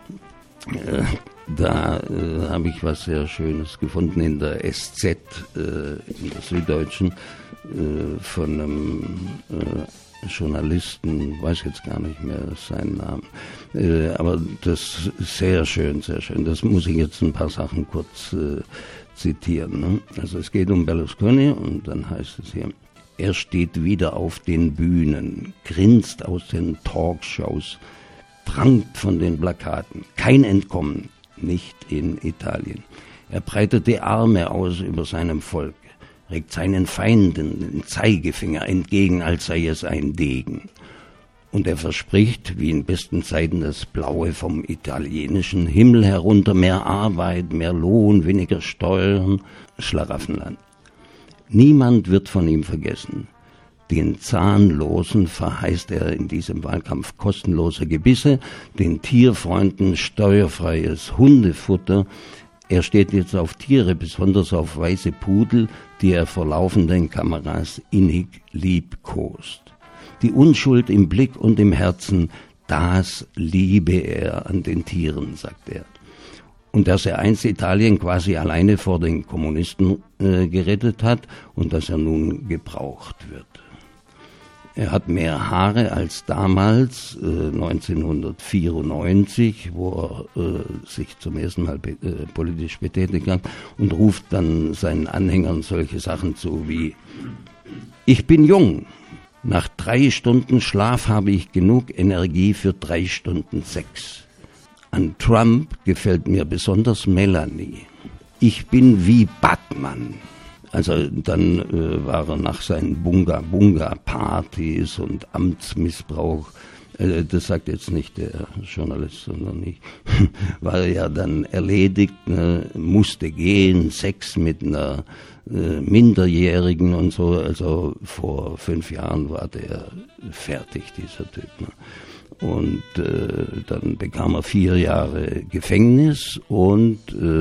Da habe ich was sehr Schönes gefunden in der SZ, in der Süddeutschen, von einem Journalisten, weiß jetzt gar nicht mehr seinen Namen, aber das ist sehr schön, sehr schön. Das muss ich jetzt ein paar Sachen kurz zitieren. Ne? Also es geht um Berlusconi und dann heißt es hier: Er steht wieder auf den Bühnen, grinst aus den Talkshows, prangt von den Plakaten. Kein Entkommen, nicht in Italien. Er breitet die Arme aus über seinem Volk, regt seinen Feinden den Zeigefinger entgegen, als sei es ein Degen. Und er verspricht, wie in besten Zeiten, das Blaue vom italienischen Himmel herunter, mehr Arbeit, mehr Lohn, weniger Steuern, Schlaraffenland. Niemand wird von ihm vergessen. Den Zahnlosen verheißt er in diesem Wahlkampf kostenlose Gebisse, den Tierfreunden steuerfreies Hundefutter. Er steht jetzt auf Tiere, besonders auf weiße Pudel, die er vor laufenden Kameras innig liebkost. Die Unschuld im Blick und im Herzen, das liebe er an den Tieren, sagt er. Und dass er einst Italien quasi alleine vor den Kommunisten gerettet hat und dass er nun gebraucht wird. Er hat mehr Haare als damals, 1994, wo er sich zum ersten Mal politisch betätigt hat und ruft dann seinen Anhängern solche Sachen zu wie: Ich bin jung, nach 3 Stunden Schlaf habe ich genug Energie für 3 Stunden Sex. An Trump gefällt mir besonders Melanie. Ich bin wie Batman. Also dann war er nach seinen Bunga-Bunga-Partys und Amtsmissbrauch, das sagt jetzt nicht der Journalist, sondern ich, war er ja dann erledigt, ne, musste gehen, Sex mit einer Minderjährigen und so. Also vor 5 Jahren war der fertig, dieser Typ. Ne. Und dann bekam er 4 Jahre Gefängnis und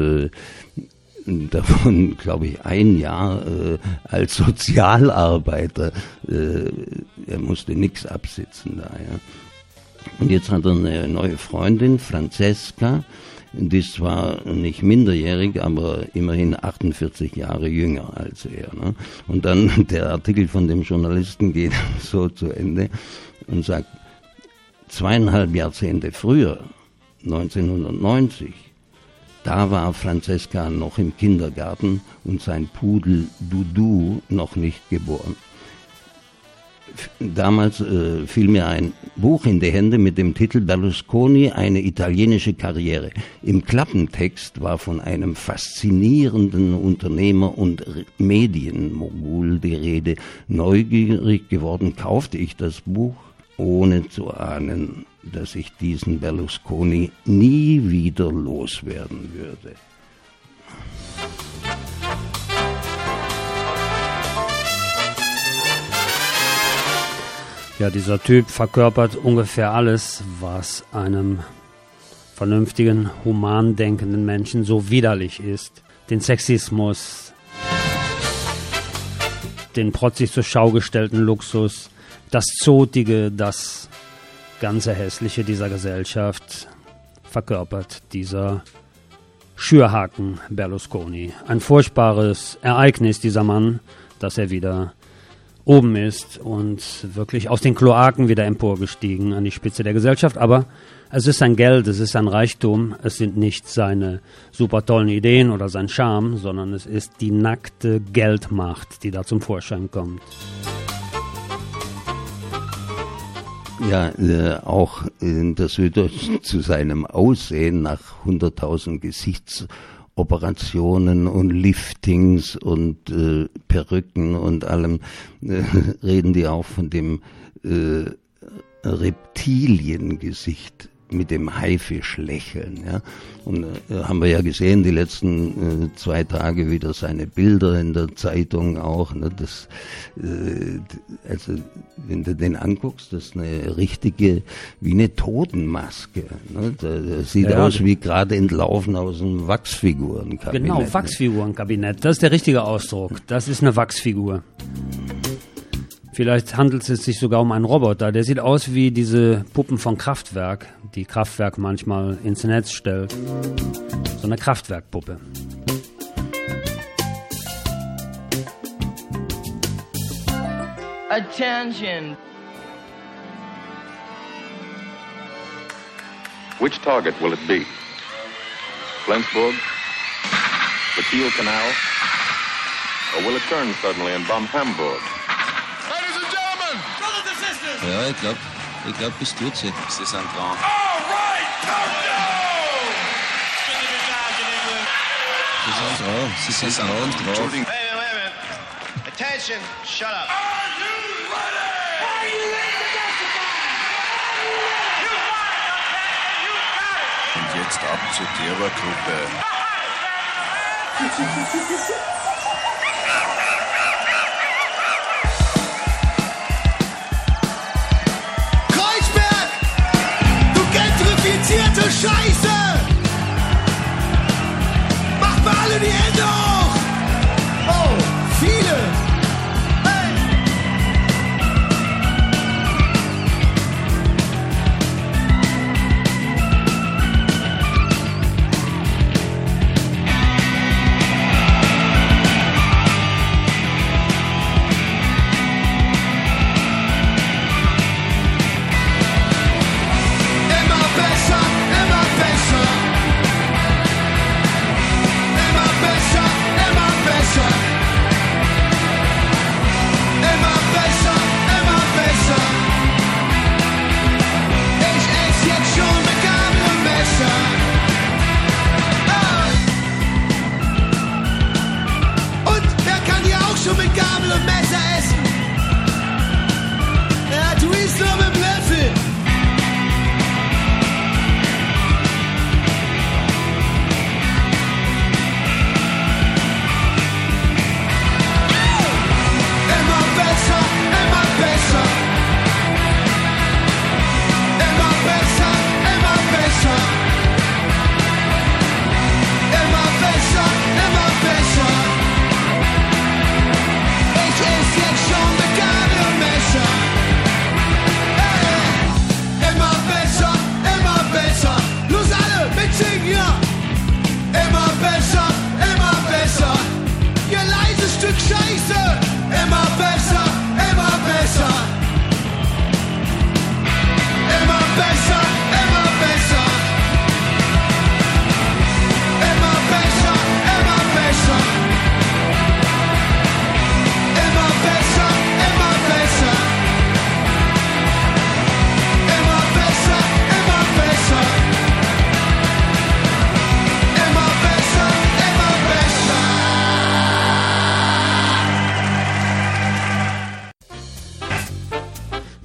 davon, glaube ich, 1 Jahr als Sozialarbeiter. Er musste nichts absitzen da. Ja. Und jetzt hat er eine neue Freundin, Francesca. Die ist zwar nicht minderjährig, aber immerhin 48 Jahre jünger als er. Ne? Und dann der Artikel von dem Journalisten geht so zu Ende und sagt, 2,5 Jahrzehnte früher, 1990, da war Francesca noch im Kindergarten und sein Pudel Dudu noch nicht geboren. Damals fiel mir ein Buch in die Hände mit dem Titel Berlusconi, eine italienische Karriere. Im Klappentext war von einem faszinierenden Unternehmer und Medienmogul die Rede. Neugierig geworden kaufte ich das Buch, ohne zu ahnen, dass ich diesen Berlusconi nie wieder loswerden würde. Ja, dieser Typ verkörpert ungefähr alles, was einem vernünftigen, human denkenden Menschen so widerlich ist. Den Sexismus, den protzig zur Schau gestellten Luxus, das Zotige, das ganze Hässliche dieser Gesellschaft verkörpert dieser Schürhaken Berlusconi. Ein furchtbares Ereignis, dieser Mann, dass er wieder oben ist und wirklich aus den Kloaken wieder emporgestiegen an die Spitze der Gesellschaft. Aber es ist sein Geld, es ist sein Reichtum, es sind nicht seine super tollen Ideen oder sein Charme, sondern es ist die nackte Geldmacht, die da zum Vorschein kommt. Ja, auch das wird zu seinem Aussehen nach 100.000 Gesichtsoperationen und Liftings und Perücken und allem, reden die auch von dem Reptiliengesicht mit dem Haifischlächeln. Ja? Und haben wir ja gesehen, die letzten 2 Tage wieder seine Bilder in der Zeitung auch. Ne? Das, also wenn du den anguckst, das ist eine richtige, wie eine Totenmaske. Ne? Das sieht aus wie gerade entlaufen aus einem Wachsfigurenkabinett. Genau, Wachsfigurenkabinett, das ist der richtige Ausdruck. Das ist eine Wachsfigur. Vielleicht handelt es sich sogar um einen Roboter. Der sieht aus wie diese Puppen von Kraftwerk, die Kraftwerk manchmal ins Netz stellt. So eine Kraftwerkpuppe. Attention. Which target will it be? Flensburg? The Kiel Canal? Or will it turn suddenly and bomb Hamburg? Ja, ich glaub, bis tut sie. Sie sind dran. Sie sind dran. Wait a minute. Attention, shut up. Are you ready? Are you ready to testify? You got it, okay? You got it. Und jetzt ab zur Terrorgruppe. Scheiße! Macht mal alle die Hände hoch! Oh, viele! Hey!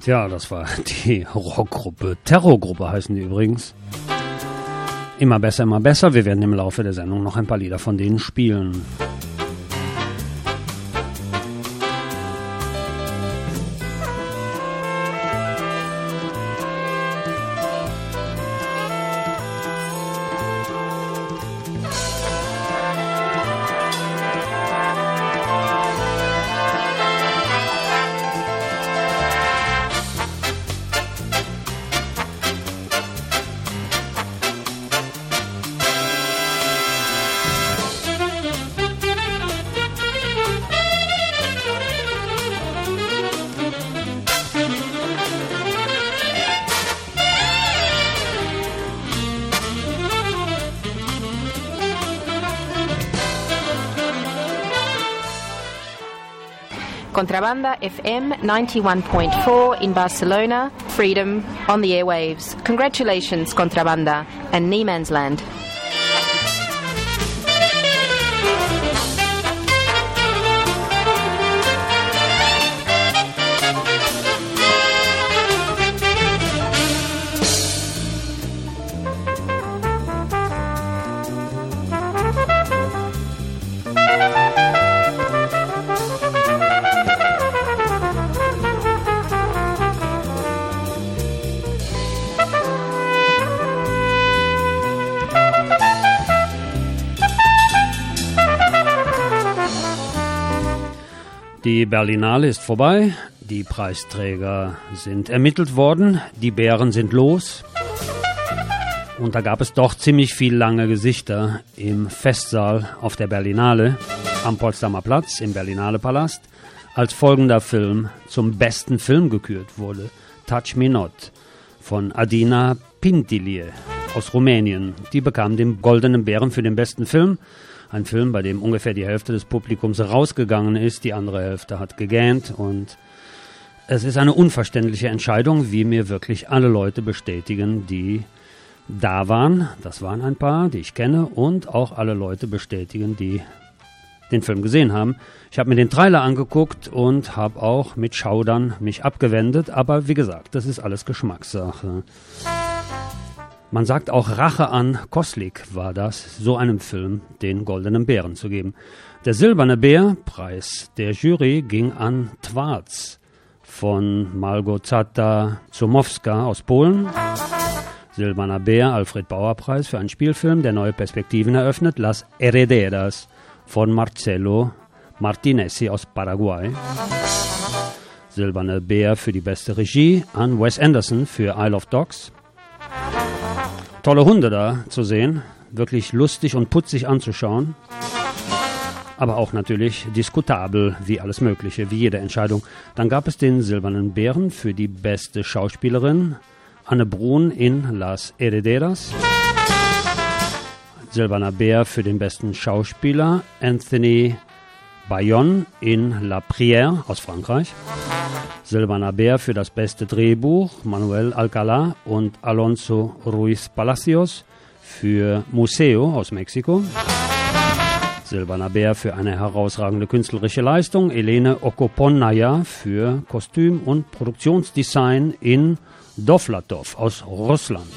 Ja, das war die Rockgruppe. Terrorgruppe heißen die übrigens. Immer besser, immer besser. Wir werden im Laufe der Sendung noch ein paar Lieder von denen spielen. Contrabanda FM 91.4 in Barcelona, freedom on the airwaves. Congratulations, Contrabanda and Nieman's Land. Die Berlinale ist vorbei, die Preisträger sind ermittelt worden, die Bären sind los. Und da gab es doch ziemlich viel lange Gesichter im Festsaal auf der Berlinale am Potsdamer Platz im Berlinale Palast, als folgender Film zum besten Film gekürt wurde: Touch Me Not von Adina Pintilie aus Rumänien. Die bekam den Goldenen Bären für den besten Film. Ein Film, bei dem ungefähr die Hälfte des Publikums rausgegangen ist, die andere Hälfte hat gegähnt. Und es ist eine unverständliche Entscheidung, wie mir wirklich alle Leute bestätigen, die da waren. Das waren ein paar, die ich kenne, und auch alle Leute bestätigen, die den Film gesehen haben. Ich habe mir den Trailer angeguckt und habe auch mit Schaudern mich abgewendet. Aber wie gesagt, das ist alles Geschmackssache. Man sagt auch, Rache an Koslik war das, so einem Film den Goldenen Bären zu geben. Der Silberne Bär, Preis der Jury, ging an Twarz von Malgorzata Zumowska aus Polen. Silberner Bär, Alfred Bauer Preis für einen Spielfilm, der neue Perspektiven eröffnet. Las Herederas von Marcelo Martinezzi aus Paraguay. Silberne Bär für die beste Regie an Wes Anderson für Isle of Dogs. Tolle Hunde da zu sehen, wirklich lustig und putzig anzuschauen, aber auch natürlich diskutabel, wie alles Mögliche, wie jede Entscheidung. Dann gab es den Silbernen Bären für die beste Schauspielerin, Anne Brun in Las Herederas. Silberner Bär für den besten Schauspieler, Anthony Bayonne in La Prière aus Frankreich. Silberner Bär für das beste Drehbuch, Manuel Alcalá und Alonso Ruiz Palacios für Museo aus Mexiko. Silberner Bär für eine herausragende künstlerische Leistung, Elene Okoponaya für Kostüm- und Produktionsdesign in Dovlatov aus Russland.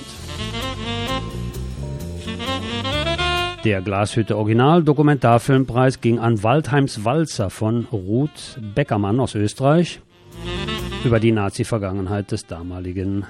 Der Glashütte Original Dokumentarfilmpreis ging an Waldheims Walzer von Ruth Beckermann aus Österreich über die Nazi-Vergangenheit des damaligen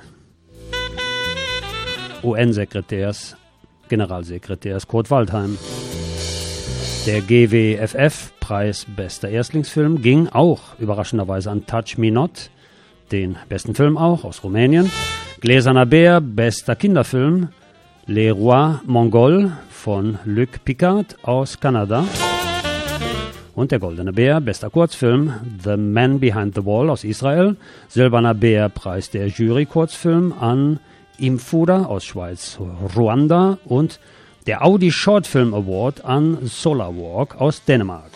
UN-Sekretärs, Generalsekretärs Kurt Waldheim. Der GWFF-Preis Bester Erstlingsfilm ging auch überraschenderweise an Touch Me Not, den besten Film auch aus Rumänien. Gläserner Bär, bester Kinderfilm, Les Rois Mongols von Luc Picard aus Kanada. Und der Goldene Bär, bester Kurzfilm, The Man Behind the Wall aus Israel. Silberner Bär, Preis der Jury Kurzfilm an Imfura aus Schweiz, Ruanda. Und der Audi Short Film Award an Solar Walk aus Dänemark.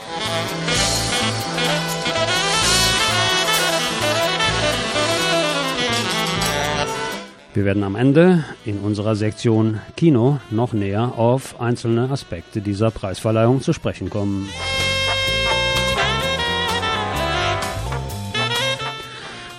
Wir werden am Ende in unserer Sektion Kino noch näher auf einzelne Aspekte dieser Preisverleihung zu sprechen kommen.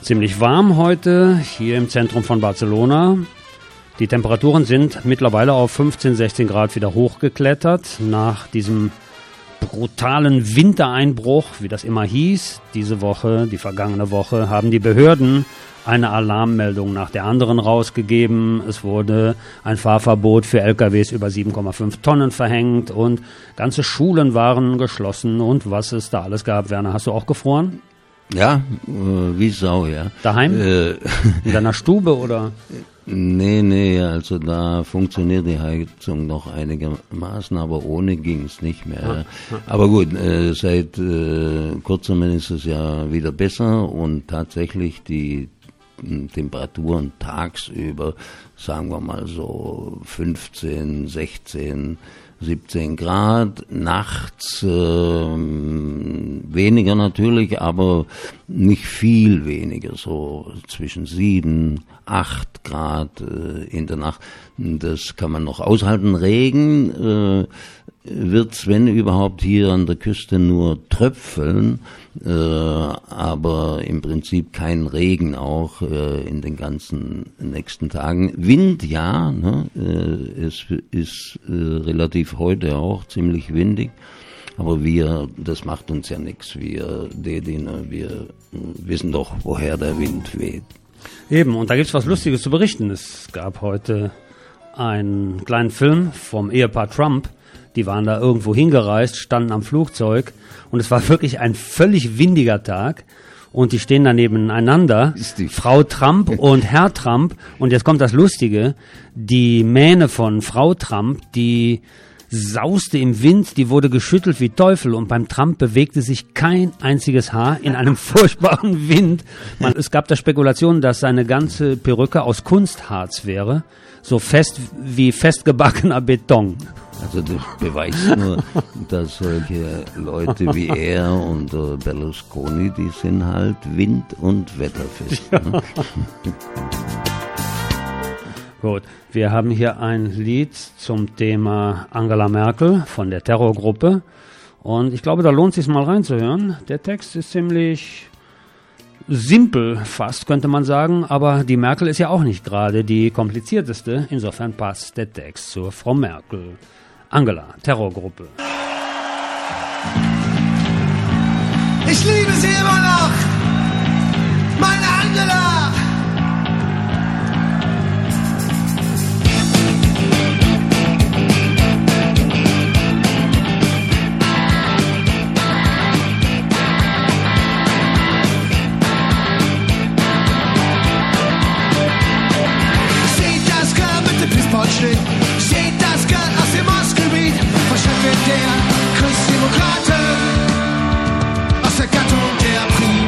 Ziemlich warm heute hier im Zentrum von Barcelona. Die Temperaturen sind mittlerweile auf 15, 16 Grad wieder hochgeklettert. Nach diesem brutalen Wintereinbruch, wie das immer hieß, diese Woche, die vergangene Woche, haben die Behörden eine Alarmmeldung nach der anderen rausgegeben. Es wurde ein Fahrverbot für LKWs über 7,5 Tonnen verhängt und ganze Schulen waren geschlossen und was es da alles gab. Werner, hast du auch gefroren? Ja, wie Sau, ja. Daheim? In deiner Stube oder? Nee, also da funktioniert die Heizung noch einigermaßen, aber ohne ging's nicht mehr. Aber gut, seit kurzem ist es ja wieder besser und tatsächlich die Temperaturen tagsüber, sagen wir mal so 15, 16, 17 Grad, nachts weniger natürlich, aber nicht viel weniger, so zwischen 7, 8 Grad in der Nacht. Das kann man noch aushalten. Regen wird's, wenn überhaupt, hier an der Küste nur tröpfeln, aber im Prinzip kein Regen auch in den ganzen nächsten Tagen. Wind, ja, ne? Es ist relativ heute auch ziemlich windig, aber das macht uns ja nichts. Wir wissen doch, woher der Wind weht. Eben, und da gibt's was Lustiges zu berichten. Es gab heute einen kleinen Film vom Ehepaar Trump. Die waren da irgendwo hingereist, standen am Flugzeug und es war wirklich ein völlig windiger Tag und die stehen da nebeneinander, Frau Trump und Herr Trump, und jetzt kommt das Lustige, die Mähne von Frau Trump, die sauste im Wind, die wurde geschüttelt wie Teufel und beim Trump bewegte sich kein einziges Haar in einem furchtbaren Wind. Es gab da Spekulationen, dass seine ganze Perücke aus Kunstharz wäre, so fest wie festgebackener Beton. Also das beweist nur, dass solche Leute wie er und Berlusconi, die sind halt wind- und wetterfest. Ja. Ne? Gut, wir haben hier ein Lied zum Thema Angela Merkel von der Terrorgruppe und ich glaube, da lohnt es sich mal reinzuhören. Der Text ist ziemlich simpel fast, könnte man sagen, aber die Merkel ist ja auch nicht gerade die komplizierteste, insofern passt der Text zur Frau Merkel. Angela, Terrorgruppe. Ich liebe sie immer noch, meine Angela. Steht das Girl mit dem Pisspot-Schnitt, steht das Girl aus dem Ostgebiet, Chefin der Christdemokraten aus der Gattung der Prima.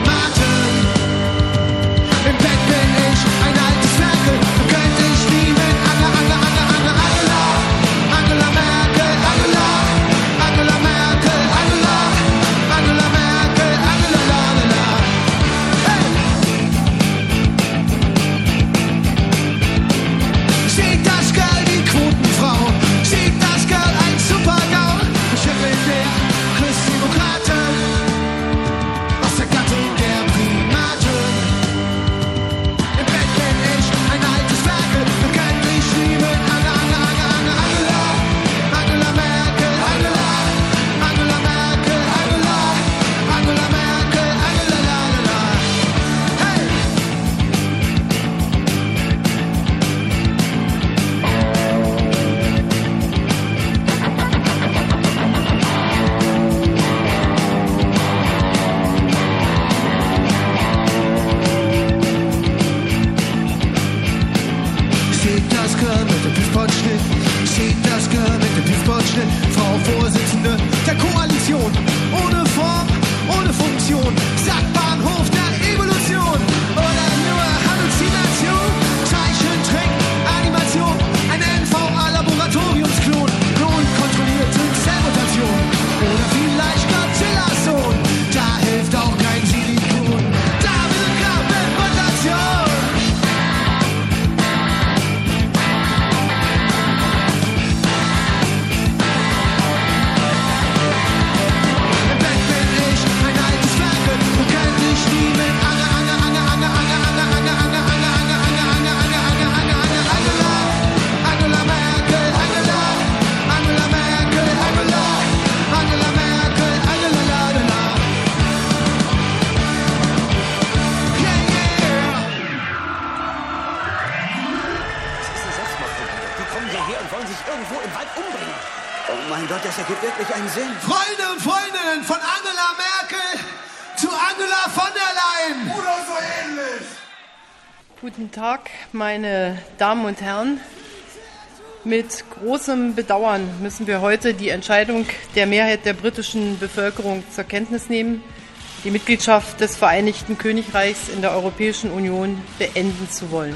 kommen hierher und wollen sich irgendwo im Wald umbringen. Oh mein Gott, das ergibt wirklich einen Sinn. Freunde und Freundinnen, von Angela Merkel zu Angela von der Leyen. Oder so ähnlich. Guten Tag, meine Damen und Herren. Mit großem Bedauern müssen wir heute die Entscheidung der Mehrheit der britischen Bevölkerung zur Kenntnis nehmen, die Mitgliedschaft des Vereinigten Königreichs in der Europäischen Union beenden zu wollen.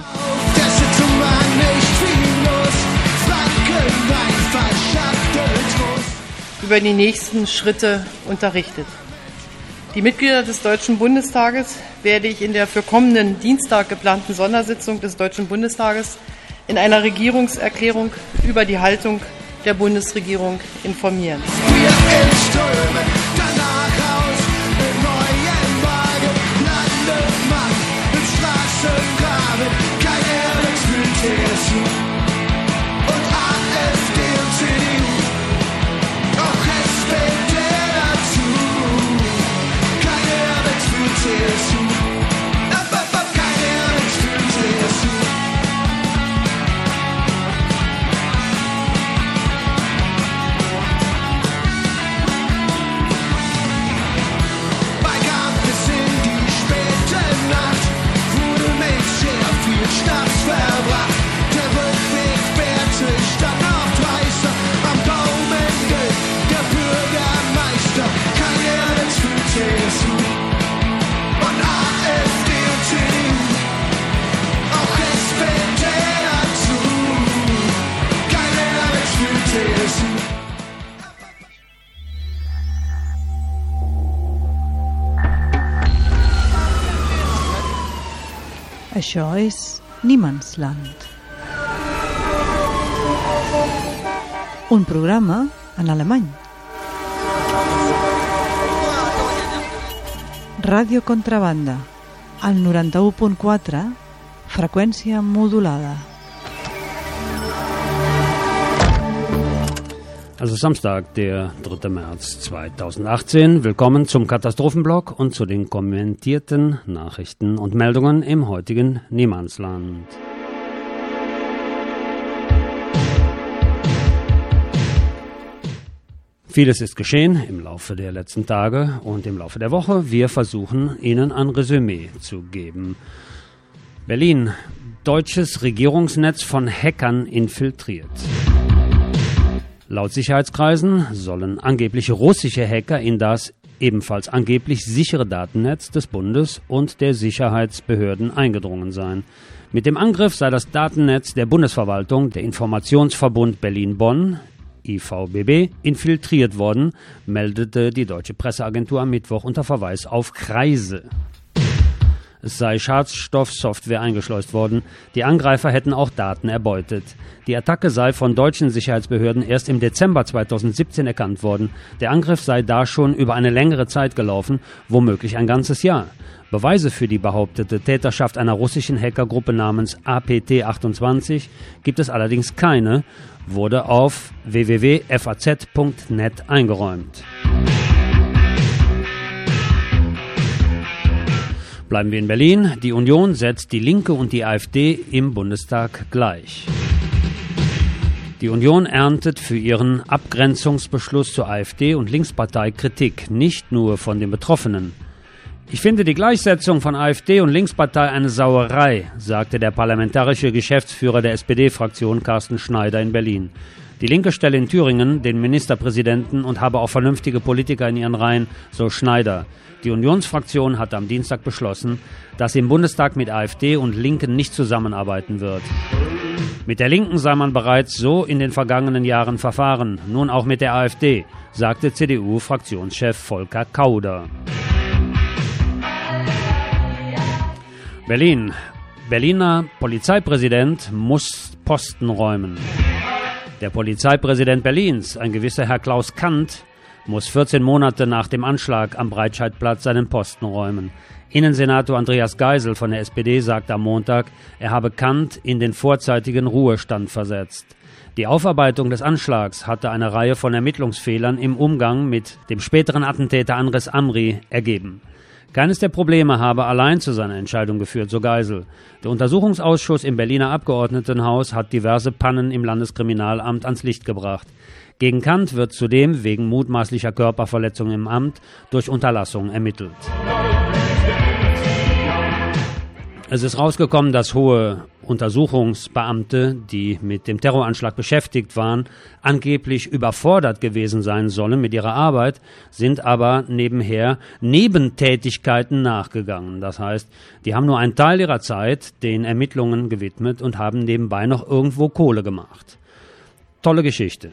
Über die nächsten Schritte unterrichtet. Die Mitglieder des Deutschen Bundestages werde ich in der für kommenden Dienstag geplanten Sondersitzung des Deutschen Bundestages in einer Regierungserklärung über die Haltung der Bundesregierung informieren. Això és Niemandsland. Un programa en alemany. Ràdio Contrabanda, al 91.4, freqüència modulada. Also Samstag, der 3. März 2018. Willkommen zum Katastrophenblock und zu den kommentierten Nachrichten und Meldungen im heutigen Niemandsland. Vieles ist geschehen im Laufe der letzten Tage und im Laufe der Woche. Wir versuchen, Ihnen ein Resümee zu geben. Berlin. Deutsches Regierungsnetz von Hackern infiltriert. Laut Sicherheitskreisen sollen angeblich russische Hacker in das ebenfalls angeblich sichere Datennetz des Bundes und der Sicherheitsbehörden eingedrungen sein. Mit dem Angriff sei das Datennetz der Bundesverwaltung, der Informationsverbund Berlin-Bonn, IVBB, infiltriert worden, meldete die deutsche Presseagentur am Mittwoch unter Verweis auf Kreise. Es sei Schadstoffsoftware eingeschleust worden. Die Angreifer hätten auch Daten erbeutet. Die Attacke sei von deutschen Sicherheitsbehörden erst im Dezember 2017 erkannt worden. Der Angriff sei da schon über eine längere Zeit gelaufen, womöglich ein ganzes Jahr. Beweise für die behauptete Täterschaft einer russischen Hackergruppe namens APT28 gibt es allerdings keine, wurde auf www.faz.net eingeräumt. Bleiben wir in Berlin. Die Union setzt die Linke und die AfD im Bundestag gleich. Die Union erntet für ihren Abgrenzungsbeschluss zur AfD und Linkspartei Kritik, nicht nur von den Betroffenen. Ich finde die Gleichsetzung von AfD und Linkspartei eine Sauerei, sagte der parlamentarische Geschäftsführer der SPD-Fraktion Carsten Schneider in Berlin. Die Linke stelle in Thüringen den Ministerpräsidenten und habe auch vernünftige Politiker in ihren Reihen, so Schneider. Die Unionsfraktion hatte am Dienstag beschlossen, dass sie im Bundestag mit AfD und Linken nicht zusammenarbeiten wird. Mit der Linken sei man bereits so in den vergangenen Jahren verfahren, nun auch mit der AfD, sagte CDU-Fraktionschef Volker Kauder. Berlin. Berliner Polizeipräsident muss Posten räumen. Der Polizeipräsident Berlins, ein gewisser Herr Klaus Kandt, muss 14 Monate nach dem Anschlag am Breitscheidplatz seinen Posten räumen. Innensenator Andreas Geisel von der SPD sagte am Montag, er habe Kandt in den vorzeitigen Ruhestand versetzt. Die Aufarbeitung des Anschlags hatte eine Reihe von Ermittlungsfehlern im Umgang mit dem späteren Attentäter Andres Amri ergeben. Keines der Probleme habe allein zu seiner Entscheidung geführt, so Geisel. Der Untersuchungsausschuss im Berliner Abgeordnetenhaus hat diverse Pannen im Landeskriminalamt ans Licht gebracht. Gegen Kant wird zudem wegen mutmaßlicher Körperverletzung im Amt durch Unterlassung ermittelt. Es ist rausgekommen, dass hohe Untersuchungsbeamte, die mit dem Terroranschlag beschäftigt waren, angeblich überfordert gewesen sein sollen mit ihrer Arbeit, sind aber nebenher Nebentätigkeiten nachgegangen. Das heißt, die haben nur einen Teil ihrer Zeit den Ermittlungen gewidmet und haben nebenbei noch irgendwo Kohle gemacht. Tolle Geschichte.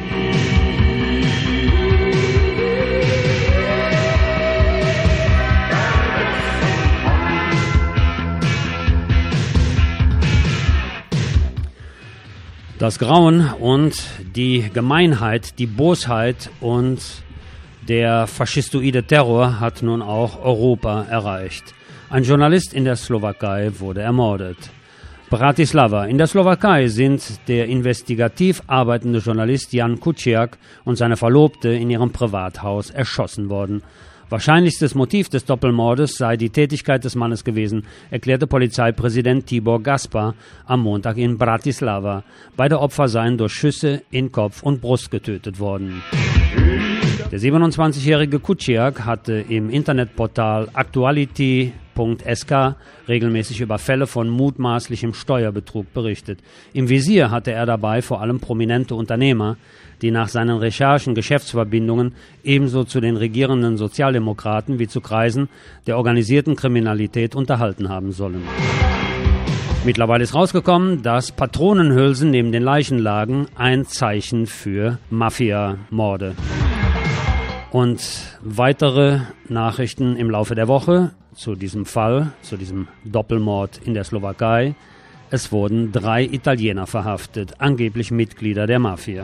Das Grauen und die Gemeinheit, die Bosheit und der faschistoide Terror hat nun auch Europa erreicht. Ein Journalist in der Slowakei wurde ermordet. Bratislava. In der Slowakei sind der investigativ arbeitende Journalist Jan Kuciak und seine Verlobte in ihrem Privathaus erschossen worden. Wahrscheinlichstes Motiv des Doppelmordes sei die Tätigkeit des Mannes gewesen, erklärte Polizeipräsident Tibor Gaspar am Montag in Bratislava. Beide Opfer seien durch Schüsse in Kopf und Brust getötet worden. Der 27-jährige Kuciak hatte im Internetportal Actuality.sk regelmäßig über Fälle von mutmaßlichem Steuerbetrug berichtet. Im Visier hatte er dabei vor allem prominente Unternehmer, die nach seinen Recherchen Geschäftsverbindungen ebenso zu den regierenden Sozialdemokraten wie zu Kreisen der organisierten Kriminalität unterhalten haben sollen. Mittlerweile ist rausgekommen, dass Patronenhülsen neben den Leichen lagen, ein Zeichen für Mafia-Morde. Und weitere Nachrichten im Laufe der Woche zu diesem Fall, zu diesem Doppelmord in der Slowakei. Es wurden 3 Italiener verhaftet, angeblich Mitglieder der Mafia.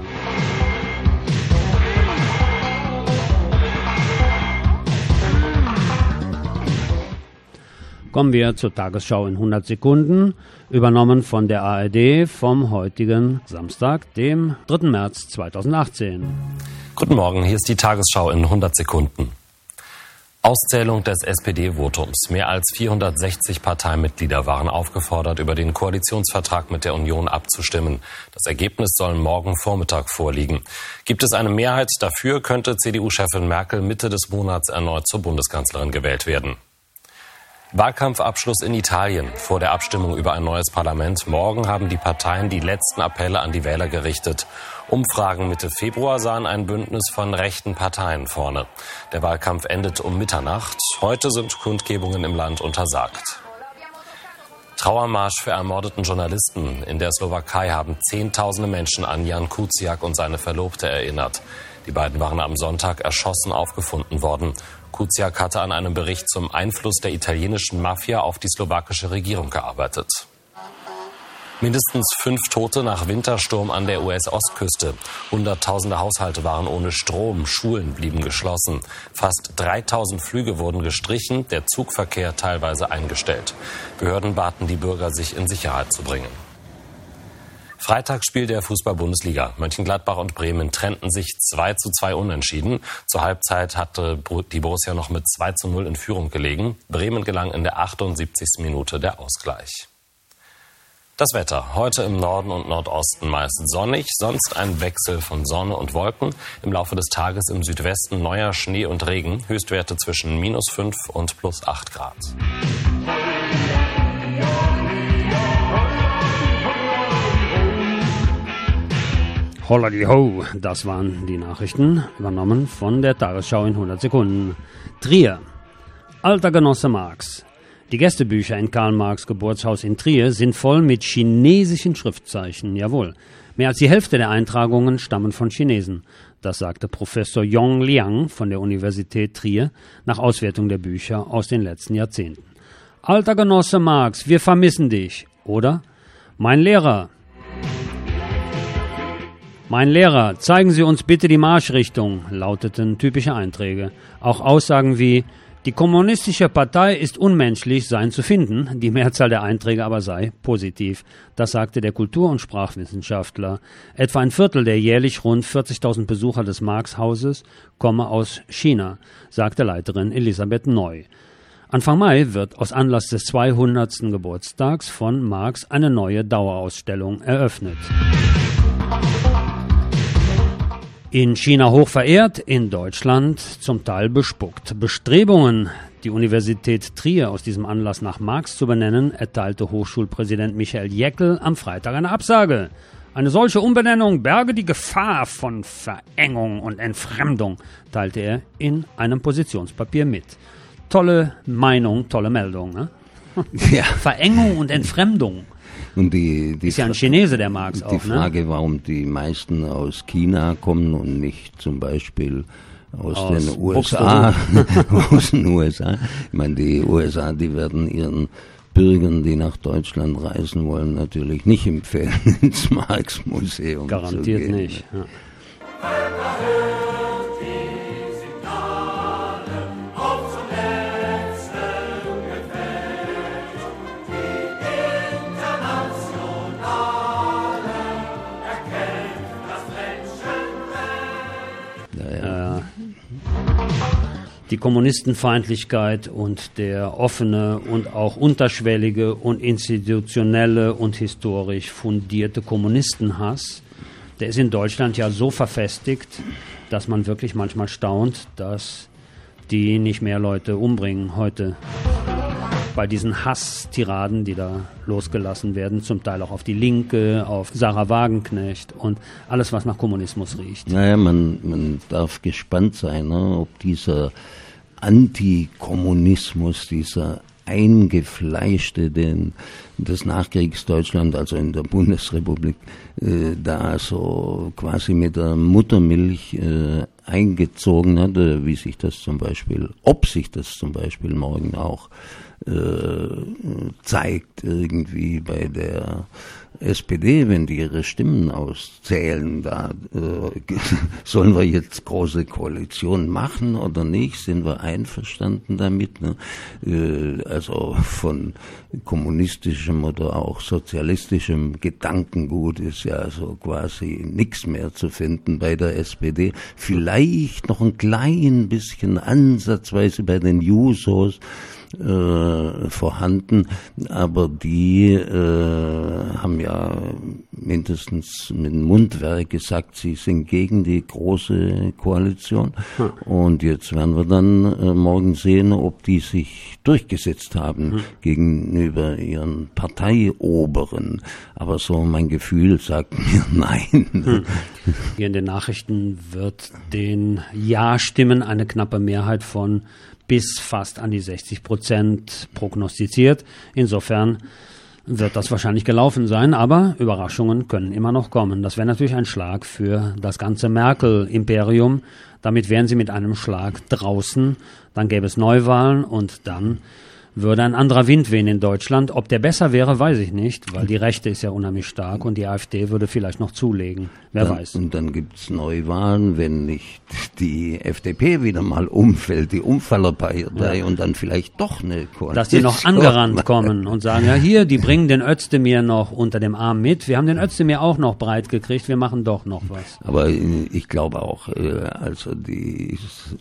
Kommen wir zur Tagesschau in 100 Sekunden, übernommen von der ARD vom heutigen Samstag, dem 3. März 2018. Guten Morgen, hier ist die Tagesschau in 100 Sekunden. Auszählung des SPD-Votums. Mehr als 460 Parteimitglieder waren aufgefordert, über den Koalitionsvertrag mit der Union abzustimmen. Das Ergebnis soll morgen Vormittag vorliegen. Gibt es eine Mehrheit dafür, könnte CDU-Chefin Merkel Mitte des Monats erneut zur Bundeskanzlerin gewählt werden. Wahlkampfabschluss in Italien. Vor der Abstimmung über ein neues Parlament morgen haben die Parteien die letzten Appelle an die Wähler gerichtet. Umfragen Mitte Februar sahen ein Bündnis von rechten Parteien vorne. Der Wahlkampf endet um Mitternacht. Heute sind Kundgebungen im Land untersagt. Trauermarsch für ermordeten Journalisten. In der Slowakei haben Zehntausende Menschen an Jan Kuciak und seine Verlobte erinnert. Die beiden waren am Sonntag erschossen aufgefunden worden. Kuciak hatte an einem Bericht zum Einfluss der italienischen Mafia auf die slowakische Regierung gearbeitet. Mindestens 5 Tote nach Wintersturm an der US-Ostküste. Hunderttausende Haushalte waren ohne Strom, Schulen blieben geschlossen. Fast 3000 Flüge wurden gestrichen, der Zugverkehr teilweise eingestellt. Behörden baten die Bürger, sich in Sicherheit zu bringen. Freitagsspiel der Fußball-Bundesliga. Mönchengladbach und Bremen trennten sich 2:2 unentschieden. Zur Halbzeit hatte die Borussia noch mit 2:0 in Führung gelegen. Bremen gelang in der 78. Minute der Ausgleich. Das Wetter. Heute im Norden und Nordosten meist sonnig, sonst ein Wechsel von Sonne und Wolken. Im Laufe des Tages im Südwesten neuer Schnee und Regen. Höchstwerte zwischen -5 und +8 Grad. Holladi ho, das waren die Nachrichten, übernommen von der Tagesschau in 100 Sekunden. Trier. Alter Genosse Marx. Die Gästebücher in Karl Marx Geburtshaus in Trier sind voll mit chinesischen Schriftzeichen. Jawohl. Mehr als die Hälfte der Eintragungen stammen von Chinesen. Das sagte Professor Yong Liang von der Universität Trier nach Auswertung der Bücher aus den letzten Jahrzehnten. Alter Genosse Marx, wir vermissen dich. Oder? Mein Lehrer, zeigen Sie uns bitte die Marschrichtung, lauteten typische Einträge. Auch Aussagen wie, die kommunistische Partei ist unmenschlich, seien zu finden, die Mehrzahl der Einträge aber sei positiv. Das sagte der Kultur- und Sprachwissenschaftler. Etwa ein Viertel der jährlich rund 40.000 Besucher des Marx-Hauses komme aus China, sagte Leiterin Elisabeth Neu. Anfang Mai wird aus Anlass des 200. Geburtstags von Marx eine neue Dauerausstellung eröffnet. In China hoch verehrt, in Deutschland zum Teil bespuckt. Bestrebungen, die Universität Trier aus diesem Anlass nach Marx zu benennen, erteilte Hochschulpräsident Michael Jäckel am Freitag eine Absage. Eine solche Umbenennung berge die Gefahr von Verengung und Entfremdung, teilte er in einem Positionspapier mit. Tolle Meinung, tolle Meldung, ne? Ja. Verengung und Entfremdung. Und die ist ja ein Chinese, der Marx auch, die Frage, warum die meisten aus China kommen und nicht zum Beispiel aus den USA. Aus den USA. Ich meine, die USA, die werden ihren Bürgern, die nach Deutschland reisen wollen, natürlich nicht empfehlen, ins Marx-Museum garantiert zu gehen. Nicht. Ja. Die Kommunistenfeindlichkeit und der offene und auch unterschwellige und institutionelle und historisch fundierte Kommunistenhass, der ist in Deutschland ja so verfestigt, dass man wirklich manchmal staunt, dass die nicht mehr Leute umbringen heute. Bei diesen Hasstiraden, die da losgelassen werden, zum Teil auch auf die Linke, auf Sarah Wagenknecht und alles, was nach Kommunismus riecht. Naja, man darf gespannt sein, ne, ob dieser Antikommunismus, dieser eingefleischte, das Nachkriegsdeutschland, also in der Bundesrepublik, da so quasi mit der Muttermilch eingezogen hat, wie sich das zum Beispiel, ob sich das zum Beispiel morgen auch zeigt irgendwie bei der SPD, wenn die ihre Stimmen auszählen, da sollen wir jetzt große Koalition machen oder nicht, sind wir einverstanden damit, ne? Also von kommunistischem oder auch sozialistischem Gedankengut ist ja so quasi nichts mehr zu finden bei der SPD, vielleicht noch ein klein bisschen ansatzweise bei den Jusos vorhanden, aber die haben ja mindestens mit dem Mundwerk gesagt, sie sind gegen die große Koalition. Und jetzt werden wir dann morgen sehen, ob die sich durchgesetzt haben gegenüber ihren Parteioberen. Aber so mein Gefühl sagt mir nein. Hier in den Nachrichten wird den Ja-Stimmen eine knappe Mehrheit von bis fast an die 60% prognostiziert. Insofern wird das wahrscheinlich gelaufen sein, aber Überraschungen können immer noch kommen. Das wäre natürlich ein Schlag für das ganze Merkel-Imperium. Damit wären sie mit einem Schlag draußen. Dann gäbe es Neuwahlen und dann würde ein anderer Wind wehen in Deutschland. Ob der besser wäre, weiß ich nicht, weil die Rechte ist ja unheimlich stark und die AfD würde vielleicht noch zulegen. Wer weiß. Und dann gibt's Neuwahlen, wenn nicht die FDP wieder mal umfällt, die Umfallerpartei, und dann vielleicht doch eine Koalition. Dass die noch angerannt kommen und sagen, ja hier, die bringen den Özdemir noch unter dem Arm mit. Wir haben den Özdemir auch noch breit gekriegt, wir machen doch noch was. Aber ich glaube auch, also ich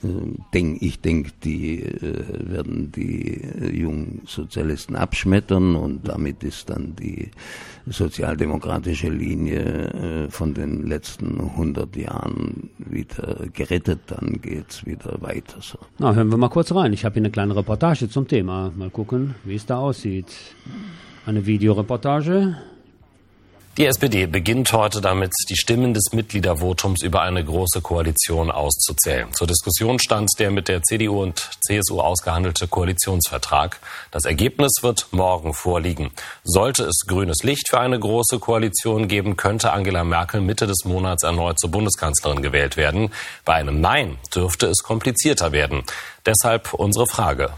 denke, die werden die jungen Sozialisten abschmettern und damit ist dann die sozialdemokratische Linie von den letzten 100 Jahren wieder gerettet, dann geht's wieder weiter so. Na, hören wir mal kurz rein. Ich habe hier eine kleine Reportage zum Thema. Mal gucken, wie es da aussieht. Eine Videoreportage. Die SPD beginnt heute damit, die Stimmen des Mitgliedervotums über eine große Koalition auszuzählen. Zur Diskussion stand der mit der CDU und CSU ausgehandelte Koalitionsvertrag. Das Ergebnis wird morgen vorliegen. Sollte es grünes Licht für eine große Koalition geben, könnte Angela Merkel Mitte des Monats erneut zur Bundeskanzlerin gewählt werden. Bei einem Nein dürfte es komplizierter werden. Deshalb unsere Frage.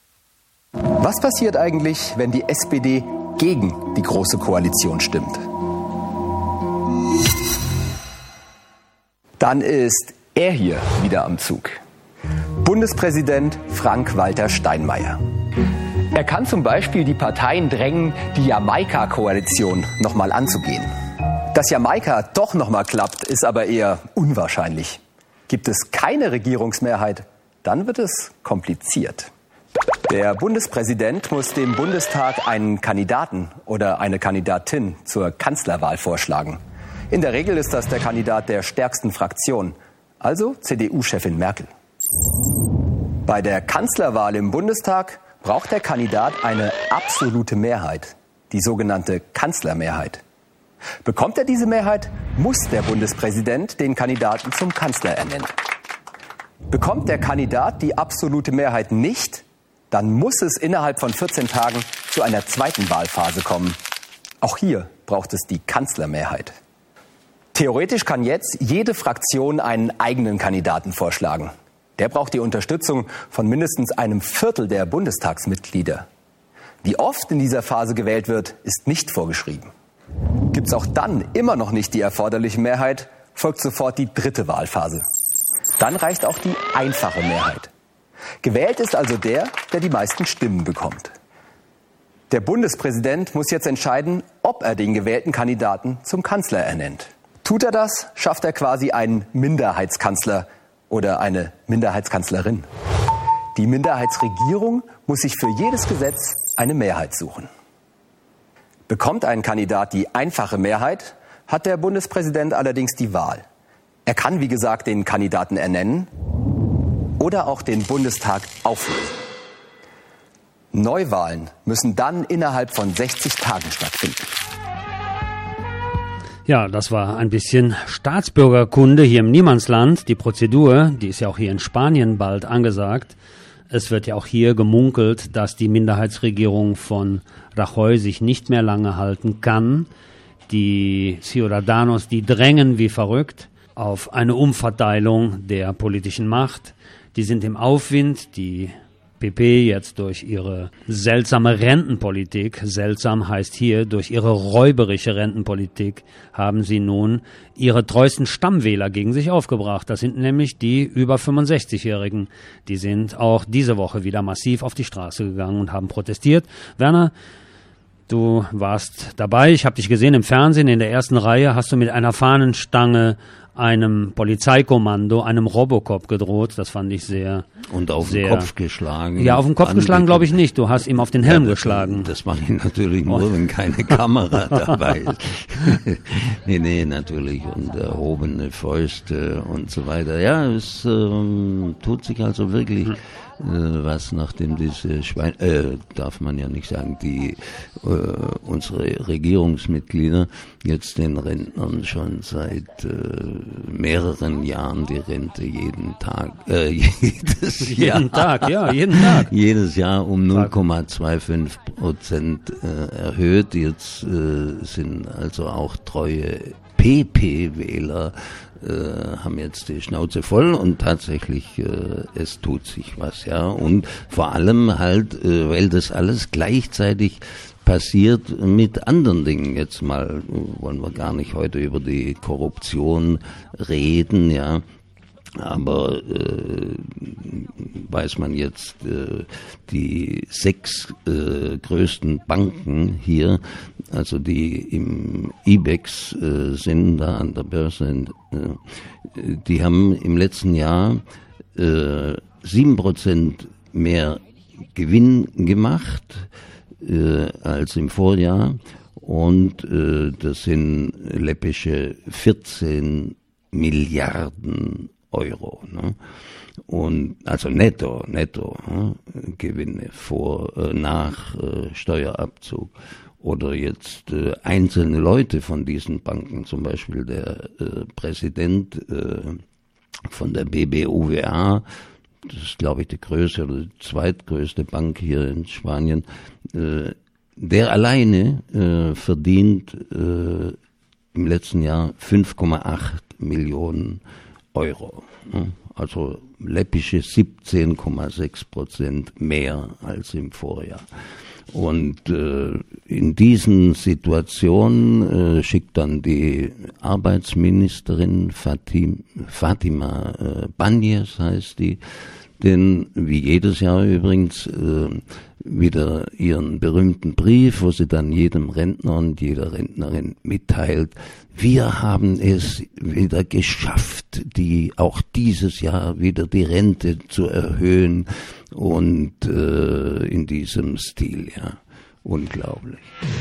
Was passiert eigentlich, wenn die SPD gegen die Große Koalition stimmt? Dann ist er hier wieder am Zug. Bundespräsident Frank-Walter Steinmeier. Er kann zum Beispiel die Parteien drängen, die Jamaika-Koalition nochmal anzugehen. Dass Jamaika doch nochmal klappt, ist aber eher unwahrscheinlich. Gibt es keine Regierungsmehrheit, dann wird es kompliziert. Der Bundespräsident muss dem Bundestag einen Kandidaten oder eine Kandidatin zur Kanzlerwahl vorschlagen. In der Regel ist das der Kandidat der stärksten Fraktion, also CDU-Chefin Merkel. Bei der Kanzlerwahl im Bundestag braucht der Kandidat eine absolute Mehrheit, die sogenannte Kanzlermehrheit. Bekommt er diese Mehrheit, muss der Bundespräsident den Kandidaten zum Kanzler ernennen. Bekommt der Kandidat die absolute Mehrheit nicht, dann muss es innerhalb von 14 Tagen zu einer zweiten Wahlphase kommen. Auch hier braucht es die Kanzlermehrheit. Theoretisch kann jetzt jede Fraktion einen eigenen Kandidaten vorschlagen. Der braucht die Unterstützung von mindestens einem Viertel der Bundestagsmitglieder. Wie oft in dieser Phase gewählt wird, ist nicht vorgeschrieben. Gibt es auch dann immer noch nicht die erforderliche Mehrheit, folgt sofort die dritte Wahlphase. Dann reicht auch die einfache Mehrheit. Gewählt ist also der die meisten Stimmen bekommt. Der Bundespräsident muss jetzt entscheiden, ob er den gewählten Kandidaten zum Kanzler ernennt. Tut er das, schafft er quasi einen Minderheitskanzler oder eine Minderheitskanzlerin. Die Minderheitsregierung muss sich für jedes Gesetz eine Mehrheit suchen. Bekommt ein Kandidat die einfache Mehrheit, hat der Bundespräsident allerdings die Wahl. Er kann, wie gesagt, den Kandidaten ernennen oder auch den Bundestag auflösen. Neuwahlen müssen dann innerhalb von 60 Tagen stattfinden. Ja, das war ein bisschen Staatsbürgerkunde hier im Niemandsland. Die Prozedur, die ist ja auch hier in Spanien bald angesagt. Es wird ja auch hier gemunkelt, dass die Minderheitsregierung von Rajoy sich nicht mehr lange halten kann. Die Ciudadanos, die drängen wie verrückt auf eine Umverteilung der politischen Macht. Die sind im Aufwind, die PP jetzt durch ihre seltsame Rentenpolitik, seltsam heißt hier, durch ihre räuberische Rentenpolitik haben sie nun ihre treuesten Stammwähler gegen sich aufgebracht. Das sind nämlich die über 65-Jährigen. Die sind auch diese Woche wieder massiv auf die Straße gegangen und haben protestiert. Werner, du warst dabei, ich habe dich gesehen im Fernsehen, in der ersten Reihe hast du mit einer Fahnenstange einem Polizeikommando, einem Robocop gedroht. Das fand ich sehr... Und auf den Kopf geschlagen. Ja, auf den Kopf geschlagen glaube ich nicht. Du hast ihm auf den Helm geschlagen. Das mache ich natürlich nur, wenn keine Kamera dabei ist. Nee, natürlich. Und erhobene Fäuste und so weiter. Ja, es tut sich also wirklich was, nachdem diese darf man ja nicht sagen, unsere Regierungsmitglieder jetzt den Rentnern schon seit mehreren Jahren die Rente jeden Tag, jeden Tag. Jedes Jahr um 0,25% erhöht. Jetzt sind also auch treue PP-Wähler haben jetzt die Schnauze voll und tatsächlich es tut sich was, ja, und vor allem halt, weil das alles gleichzeitig passiert mit anderen Dingen. Jetzt mal wollen wir gar nicht heute über die Korruption reden, ja. Aber weiß man jetzt, die 6 größten Banken hier, also die im IBEX sind, da an der Börse, die haben im letzten Jahr 7% mehr Gewinn gemacht als im Vorjahr, und das sind läppische 14 Milliarden Euro, ne? Und also netto Gewinne nach Steuerabzug. Oder jetzt einzelne Leute von diesen Banken, zum Beispiel der Präsident von der BBVA, das ist glaube ich die größte oder die zweitgrößte Bank hier in Spanien, der alleine verdient im letzten Jahr 5,8 Millionen Euro. Also läppische 17,6% mehr als im Vorjahr. Und in diesen Situationen schickt dann die Arbeitsministerin Fatima Báñez heißt die, denn wie jedes Jahr übrigens wieder ihren berühmten Brief, wo sie dann jedem Rentner und jeder Rentnerin mitteilt: Wir haben es wieder geschafft, auch dieses Jahr wieder die Rente zu erhöhen. und in diesem Stil, ja. Unglaublich.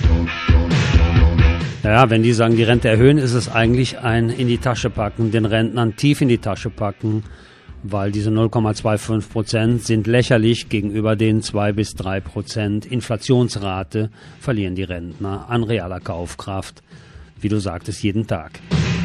Naja, wenn die sagen, die Rente erhöhen, ist es eigentlich ein in die Tasche packen, den Rentnern tief in die Tasche packen, weil diese 0,25% sind lächerlich gegenüber den 2-3% Inflationsrate, verlieren die Rentner an realer Kaufkraft, wie du sagtest, jeden Tag.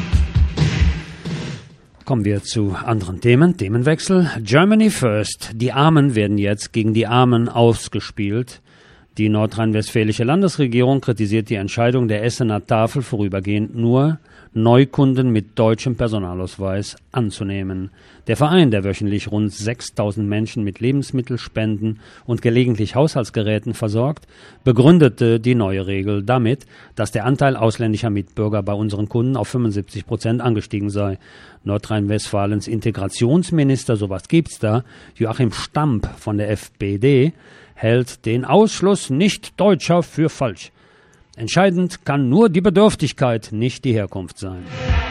Kommen wir zu anderen Themen. Themenwechsel. Germany First. Die Armen werden jetzt gegen die Armen ausgespielt. Die nordrhein-westfälische Landesregierung kritisiert die Entscheidung der Essener Tafel, vorübergehend nur Neukunden mit deutschem Personalausweis anzunehmen. Der Verein, der wöchentlich rund 6.000 Menschen mit Lebensmittelspenden und gelegentlich Haushaltsgeräten versorgt, begründete die neue Regel damit, dass der Anteil ausländischer Mitbürger bei unseren Kunden auf 75% angestiegen sei. Nordrhein-Westfalens Integrationsminister, sowas gibt's da, Joachim Stamp von der FPD, hält den Ausschluss Nicht-Deutscher für falsch. Entscheidend kann nur die Bedürftigkeit, nicht die Herkunft sein.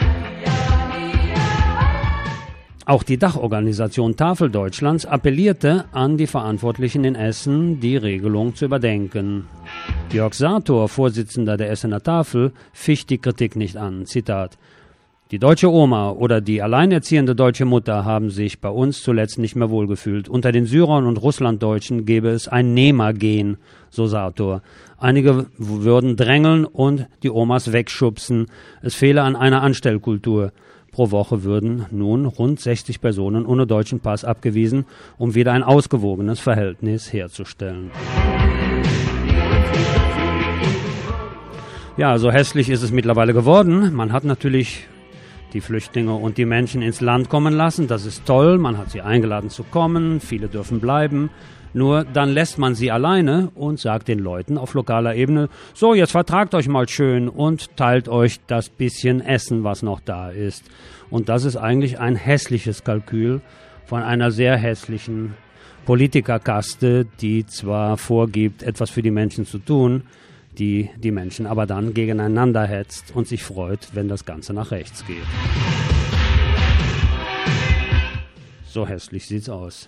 Auch die Dachorganisation Tafel Deutschlands appellierte an die Verantwortlichen in Essen, die Regelung zu überdenken. Jörg Sator, Vorsitzender der Essener Tafel, ficht die Kritik nicht an. Zitat: Die deutsche Oma oder die alleinerziehende deutsche Mutter haben sich bei uns zuletzt nicht mehr wohlgefühlt. Unter den Syrern und Russlanddeutschen gäbe es ein Nehmergehen, so Sator. Einige würden drängeln und die Omas wegschubsen. Es fehle an einer Anstellkultur. Pro Woche würden nun rund 60 Personen ohne deutschen Pass abgewiesen, um wieder ein ausgewogenes Verhältnis herzustellen. Ja, so hässlich ist es mittlerweile geworden. Man hat natürlich die Flüchtlinge und die Menschen ins Land kommen lassen. Das ist toll, man hat sie eingeladen zu kommen, viele dürfen bleiben. Nur dann lässt man sie alleine und sagt den Leuten auf lokaler Ebene, so, jetzt vertragt euch mal schön und teilt euch das bisschen Essen, was noch da ist. Und das ist eigentlich ein hässliches Kalkül von einer sehr hässlichen Politikerkaste, die zwar vorgibt, etwas für die Menschen zu tun, die Menschen aber dann gegeneinander hetzt und sich freut, wenn das Ganze nach rechts geht. So hässlich sieht's aus.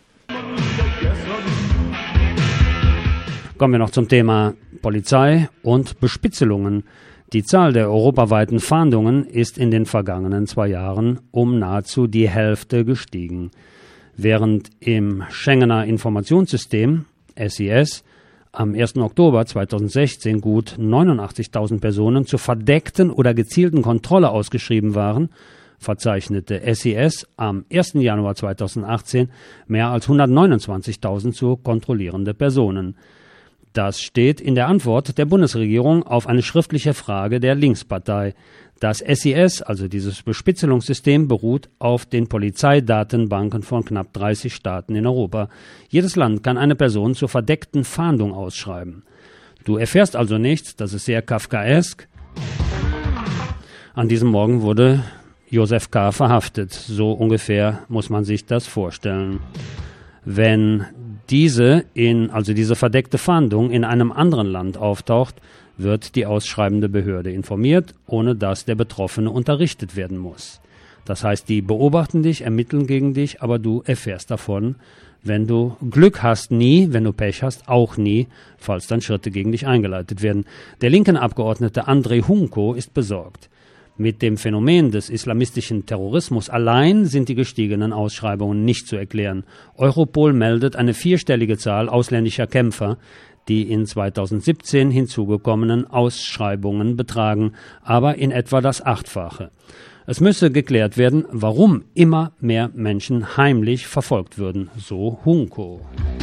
Kommen wir noch zum Thema Polizei und Bespitzelungen. Die Zahl der europaweiten Fahndungen ist in den vergangenen 2 Jahren um nahezu die Hälfte gestiegen. Während im Schengener Informationssystem SIS am 1. Oktober 2016 gut 89.000 Personen zur verdeckten oder gezielten Kontrolle ausgeschrieben waren, verzeichnete SIS am 1. Januar 2018 mehr als 129.000 zu kontrollierende Personen. Das steht in der Antwort der Bundesregierung auf eine schriftliche Frage der Linkspartei. Das SIS, also dieses Bespitzelungssystem, beruht auf den Polizeidatenbanken von knapp 30 Staaten in Europa. Jedes Land kann eine Person zur verdeckten Fahndung ausschreiben. Du erfährst also nichts, das ist sehr kafkaesk. An diesem Morgen wurde Josef K. verhaftet. So ungefähr muss man sich das vorstellen. Wenn diese verdeckte Fahndung in einem anderen Land auftaucht, wird die ausschreibende Behörde informiert, ohne dass der Betroffene unterrichtet werden muss. Das heißt, die beobachten dich, ermitteln gegen dich, aber du erfährst davon, wenn du Glück hast, nie, wenn du Pech hast, auch nie, falls dann Schritte gegen dich eingeleitet werden. Der linken Abgeordnete Andrei Hunko ist besorgt. Mit dem Phänomen des islamistischen Terrorismus allein sind die gestiegenen Ausschreibungen nicht zu erklären. Europol meldet eine 4-stellige Zahl ausländischer Kämpfer, die in 2017 hinzugekommenen Ausschreibungen betragen, aber in etwa das 8-fache. Es müsse geklärt werden, warum immer mehr Menschen heimlich verfolgt würden, so Hunko.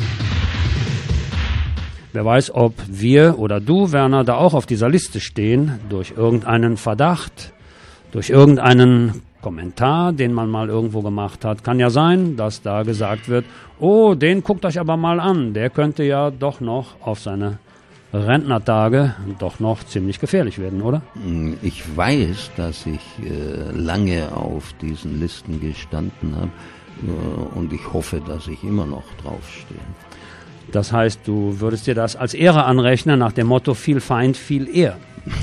Wer weiß, ob wir oder du, Werner, da auch auf dieser Liste stehen, durch irgendeinen Verdacht, durch irgendeinen Kommentar, den man mal irgendwo gemacht hat. Kann ja sein, dass da gesagt wird, oh, den guckt euch aber mal an, der könnte ja doch noch auf seine Rentnertage doch noch ziemlich gefährlich werden, oder? Ich weiß, dass ich lange auf diesen Listen gestanden habe und ich hoffe, dass ich immer noch draufstehe. Das heißt, du würdest dir das als Ehre anrechnen, nach dem Motto, viel Feind, viel Ehr.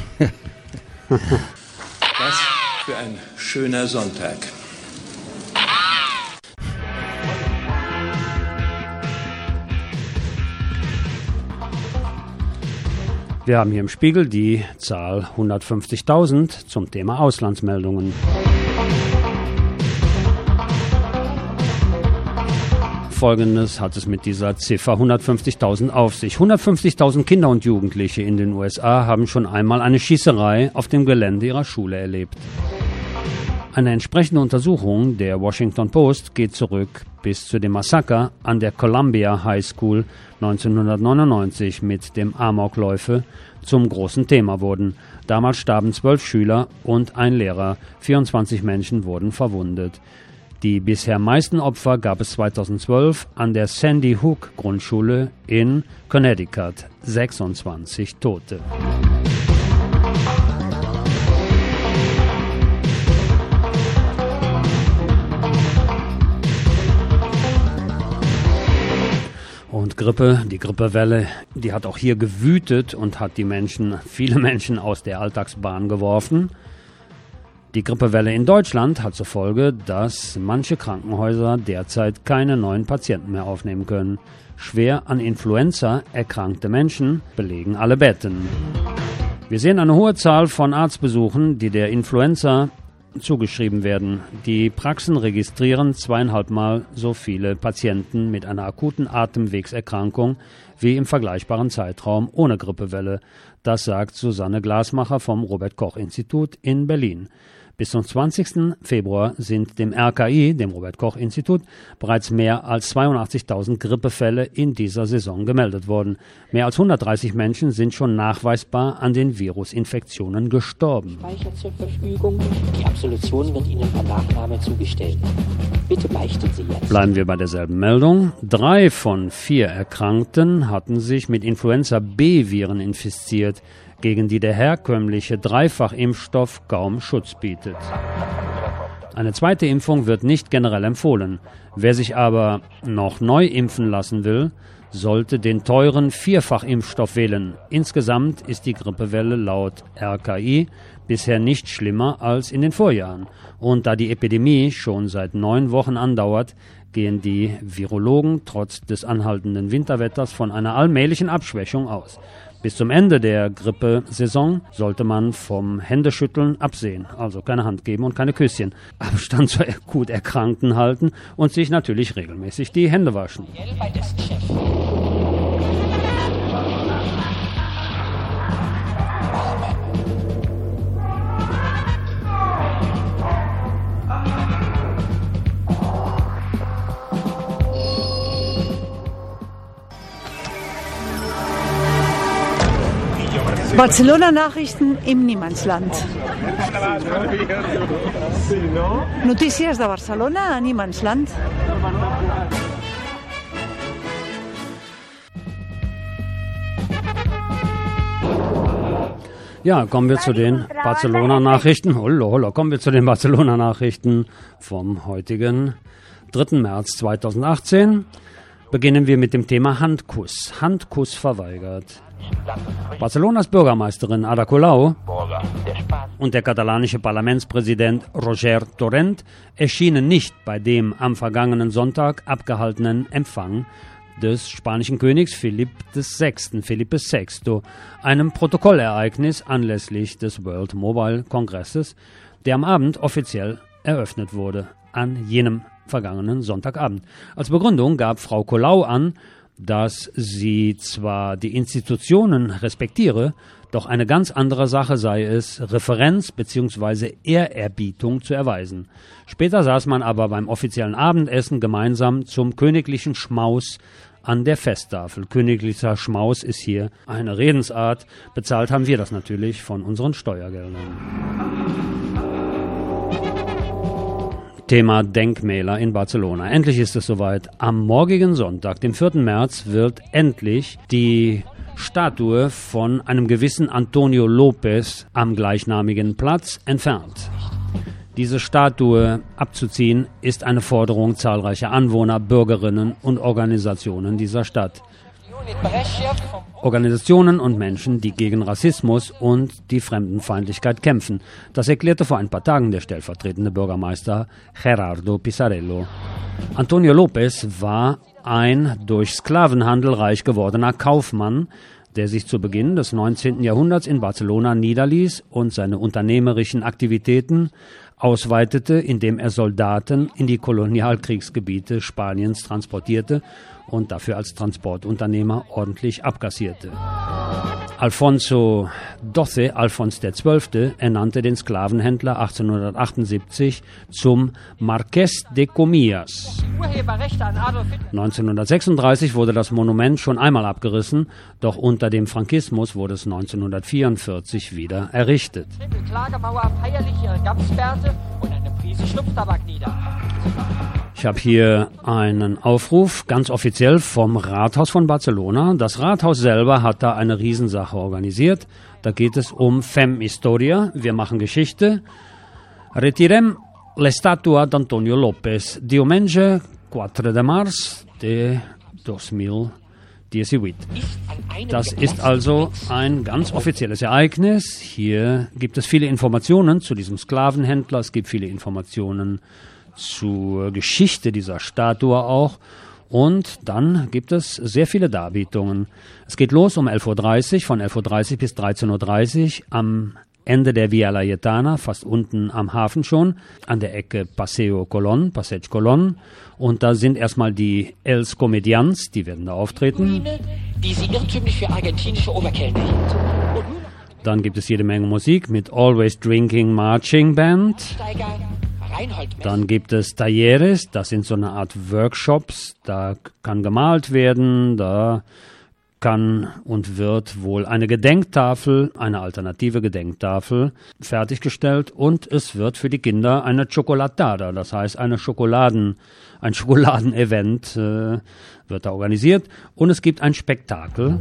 Was für ein schöner Sonntag. Wir haben hier im Spiegel die Zahl 150.000 zum Thema Auslandsmeldungen. Folgendes hat es mit dieser Ziffer 150.000 auf sich. 150.000 Kinder und Jugendliche in den USA haben schon einmal eine Schießerei auf dem Gelände ihrer Schule erlebt. Eine entsprechende Untersuchung der Washington Post geht zurück bis zu dem Massaker an der Columbia High School 1999, mit dem Amokläufe zum großen Thema wurden. Damals starben 12 Schüler und ein Lehrer. 24 Menschen wurden verwundet. Die bisher meisten Opfer gab es 2012 an der Sandy Hook Grundschule in Connecticut. 26 Tote. Und Grippe, die Grippewelle, die hat auch hier gewütet und hat viele Menschen aus der Alltagsbahn geworfen. Die Grippewelle in Deutschland hat zur Folge, dass manche Krankenhäuser derzeit keine neuen Patienten mehr aufnehmen können. Schwer an Influenza erkrankte Menschen belegen alle Betten. Wir sehen eine hohe Zahl von Arztbesuchen, die der Influenza zugeschrieben werden. Die Praxen registrieren 2,5 Mal so viele Patienten mit einer akuten Atemwegserkrankung wie im vergleichbaren Zeitraum ohne Grippewelle. Das sagt Susanne Glasmacher vom Robert-Koch-Institut in Berlin. Bis zum 20. Februar sind dem RKI, dem Robert-Koch-Institut, bereits mehr als 82.000 Grippefälle in dieser Saison gemeldet worden. Mehr als 130 Menschen sind schon nachweisbar an den Virusinfektionen gestorben. Speicher zur Verfügung. Die Absolution wird Ihnen per Nachname zugestellt. Bitte beichten Sie jetzt. Bleiben wir bei derselben Meldung. 3 von 4 Erkrankten hatten sich mit Influenza-B-Viren infiziert, gegen die der herkömmliche Dreifachimpfstoff kaum Schutz bietet. Eine zweite Impfung wird nicht generell empfohlen. Wer sich aber noch neu impfen lassen will, sollte den teuren Vierfachimpfstoff wählen. Insgesamt ist die Grippewelle laut RKI bisher nicht schlimmer als in den Vorjahren. Und da die Epidemie schon seit 9 Wochen andauert, gehen die Virologen trotz des anhaltenden Winterwetters von einer allmählichen Abschwächung aus. Bis zum Ende der Grippesaison sollte man vom Händeschütteln absehen, also keine Hand geben und keine Küsschen, Abstand zu akut Erkrankten halten und sich natürlich regelmäßig die Hände waschen. Barcelona-Nachrichten im Niemandsland. Notícies de Barcelona a Niemandsland. Ja, kommen wir zu den Barcelona-Nachrichten. Kommen wir zu den Barcelona-Nachrichten vom heutigen 3. März 2018. Beginnen wir mit dem Thema Handkuss. Handkuss verweigert. Barcelonas Bürgermeisterin Ada Colau und der katalanische Parlamentspräsident Roger Torrent erschienen nicht bei dem am vergangenen Sonntag abgehaltenen Empfang des spanischen Königs Philipp VI., einem Protokollereignis anlässlich des World Mobile Kongresses, der am Abend offiziell eröffnet wurde, an jenem vergangenen Sonntagabend. Als Begründung gab Frau Colau an, dass sie zwar die Institutionen respektiere, doch eine ganz andere Sache sei es, Referenz bzw. Ehrerbietung zu erweisen. Später saß man aber beim offiziellen Abendessen gemeinsam zum königlichen Schmaus an der Festtafel. Königlicher Schmaus ist hier eine Redensart. Bezahlt haben wir das natürlich von unseren Steuergeldern. Thema Denkmäler in Barcelona. Endlich ist es soweit. Am morgigen Sonntag, dem 4. März, wird endlich die Statue von einem gewissen Antonio López am gleichnamigen Platz entfernt. Diese Statue abzuziehen, ist eine Forderung zahlreicher Anwohner, Bürgerinnen und Organisationen dieser Stadt. Organisationen und Menschen, die gegen Rassismus und die Fremdenfeindlichkeit kämpfen. Das erklärte vor ein paar Tagen der stellvertretende Bürgermeister Gerardo Pisarello. Antonio López war ein durch Sklavenhandel reich gewordener Kaufmann, der sich zu Beginn des 19. Jahrhunderts in Barcelona niederließ und seine unternehmerischen Aktivitäten ausweitete, indem er Soldaten in die Kolonialkriegsgebiete Spaniens transportierte und dafür als Transportunternehmer ordentlich abkassierte. Alfonso XII, Alfons XII., ernannte den Sklavenhändler 1878 zum Marqués de Comillas. 1936 wurde das Monument schon einmal abgerissen, doch unter dem Frankismus wurde es 1944 wieder errichtet. Klagemauer feierlich ihre Gamsbärte und eine Prise Schnupftabak nieder. Ich habe hier einen Aufruf, ganz offiziell vom Rathaus von Barcelona. Das Rathaus selber hat da eine Riesensache organisiert. Da geht es um Fem Historia, wir machen Geschichte. Retirem l'estatua d'Antonio López, diumenge 4 de març de 2018. Das ist also ein ganz offizielles Ereignis. Hier gibt es viele Informationen zu diesem Sklavenhändler. Es gibt viele Informationen zur Geschichte dieser Statue auch. Und dann gibt es sehr viele Darbietungen. Es geht los um 11.30 Uhr, von 11.30 Uhr bis 13.30 Uhr am Ende der Via Laietana, fast unten am Hafen schon, an der Ecke Passeig Colón. Und da sind erstmal die Els Comedians, die werden da auftreten. Die sie irrtümlich für argentinische Oberkälte hielt. Dann gibt es jede Menge Musik mit Always Drinking Marching Band. Dann gibt es Talleres, das sind so eine Art Workshops, da kann gemalt werden, da kann und wird wohl eine Gedenktafel, eine alternative Gedenktafel fertiggestellt und es wird für die Kinder eine Chocolatada, das heißt ein Schokoladenevent wird da organisiert und es gibt ein Spektakel.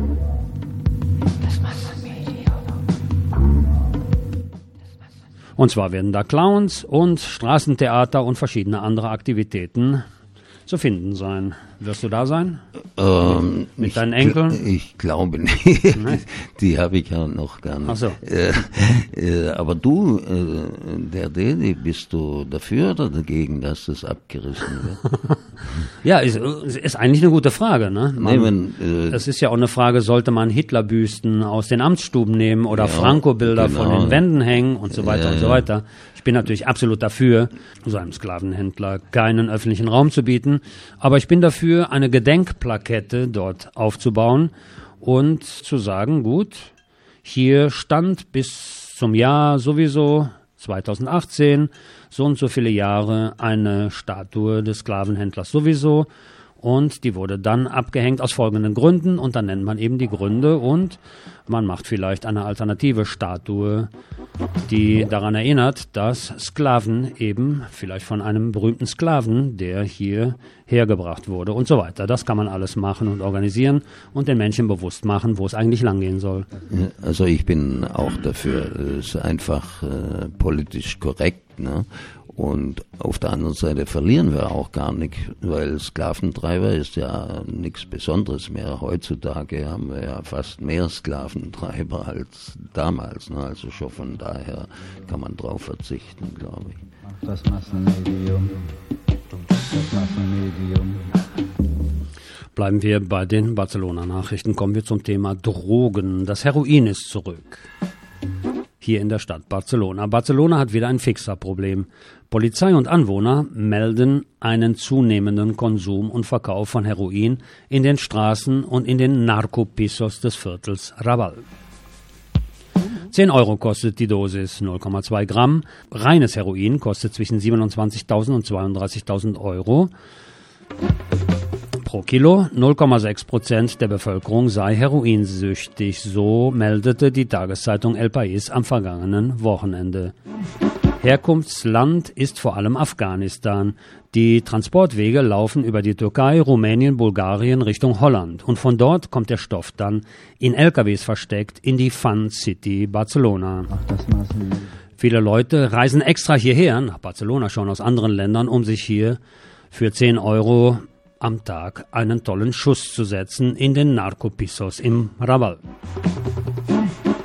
Und zwar werden da Clowns und Straßentheater und verschiedene andere Aktivitäten zu finden sein. Wirst du da sein? Mit deinen Enkeln? Ich glaube nicht. Die habe ich ja noch gar nicht. Ach so. Aber du, bist du dafür oder dagegen, dass das abgerissen wird? Ja, ist eigentlich eine gute Frage. Ne? Es ist ja auch eine Frage, sollte man Hitlerbüsten aus den Amtsstuben nehmen oder ja, Franco-Bilder von den Wänden hängen und so weiter und so weiter. Ich bin natürlich absolut dafür, so einem Sklavenhändler keinen öffentlichen Raum zu bieten, aber ich bin dafür, eine Gedenkplakette dort aufzubauen und zu sagen, gut, hier stand bis zum Jahr sowieso 2018 so und so viele Jahre eine Statue des Sklavenhändlers sowieso und die wurde dann abgehängt aus folgenden Gründen und dann nennt man eben die Gründe und man macht vielleicht eine alternative Statue, die daran erinnert, dass Sklaven eben vielleicht von einem berühmten Sklaven, der hier hergebracht wurde und so weiter. Das kann man alles machen und organisieren und den Menschen bewusst machen, wo es eigentlich langgehen soll. Also ich bin auch dafür, es ist einfach politisch korrekt, ne? Und auf der anderen Seite verlieren wir auch gar nicht, weil Sklaventreiber ist ja nichts Besonderes mehr. Heutzutage haben wir ja fast mehr Sklaventreiber als damals. Ne? Also schon von daher kann man drauf verzichten, glaube ich. Das Massenmedium. Bleiben wir bei den Barcelona-Nachrichten. Kommen wir zum Thema Drogen. Das Heroin ist zurück. Hier in der Stadt Barcelona. Barcelona hat wieder ein Fixer-Problem. Polizei und Anwohner melden einen zunehmenden Konsum und Verkauf von Heroin in den Straßen und in den Narcopisos des Viertels Raval. 10 Euro kostet die Dosis, 0,2 Gramm. Reines Heroin kostet zwischen 27.000 und 32.000 Euro pro Kilo. 0,6% der Bevölkerung sei heroinsüchtig, so meldete die Tageszeitung El País am vergangenen Wochenende. Herkunftsland ist vor allem Afghanistan. Die Transportwege laufen über die Türkei, Rumänien, Bulgarien Richtung Holland. Und von dort kommt der Stoff dann in LKWs versteckt in die Fun City Barcelona. Viele Leute reisen extra hierher, nach Barcelona schon aus anderen Ländern, um sich hier für 10 Euro am Tag einen tollen Schuss zu setzen in den Narcopisos im Raval.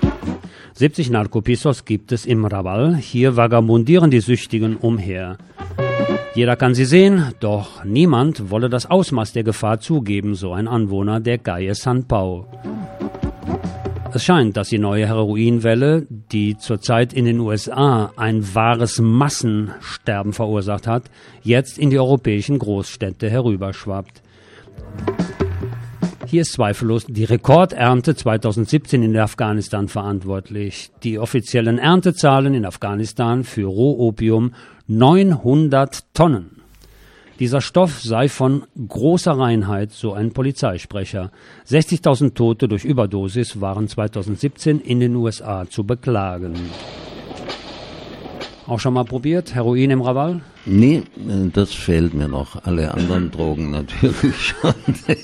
70 Narcopisos gibt es im Raval. Hier vagabundieren die Süchtigen umher. Jeder kann sie sehen, doch niemand wolle das Ausmaß der Gefahr zugeben, so ein Anwohner der Calle San Pau. Es scheint, dass die neue Heroinwelle, die zurzeit in den USA ein wahres Massensterben verursacht hat, jetzt in die europäischen Großstädte herüberschwappt. Hier ist zweifellos die Rekordernte 2017 in Afghanistan verantwortlich. Die offiziellen Erntezahlen in Afghanistan für Rohopium 900 Tonnen. Dieser Stoff sei von großer Reinheit, so ein Polizeisprecher. 60.000 Tote durch Überdosis waren 2017 in den USA zu beklagen. Auch schon mal probiert? Heroin im Raval? Nee, das fehlt mir noch. Alle anderen Drogen natürlich schon.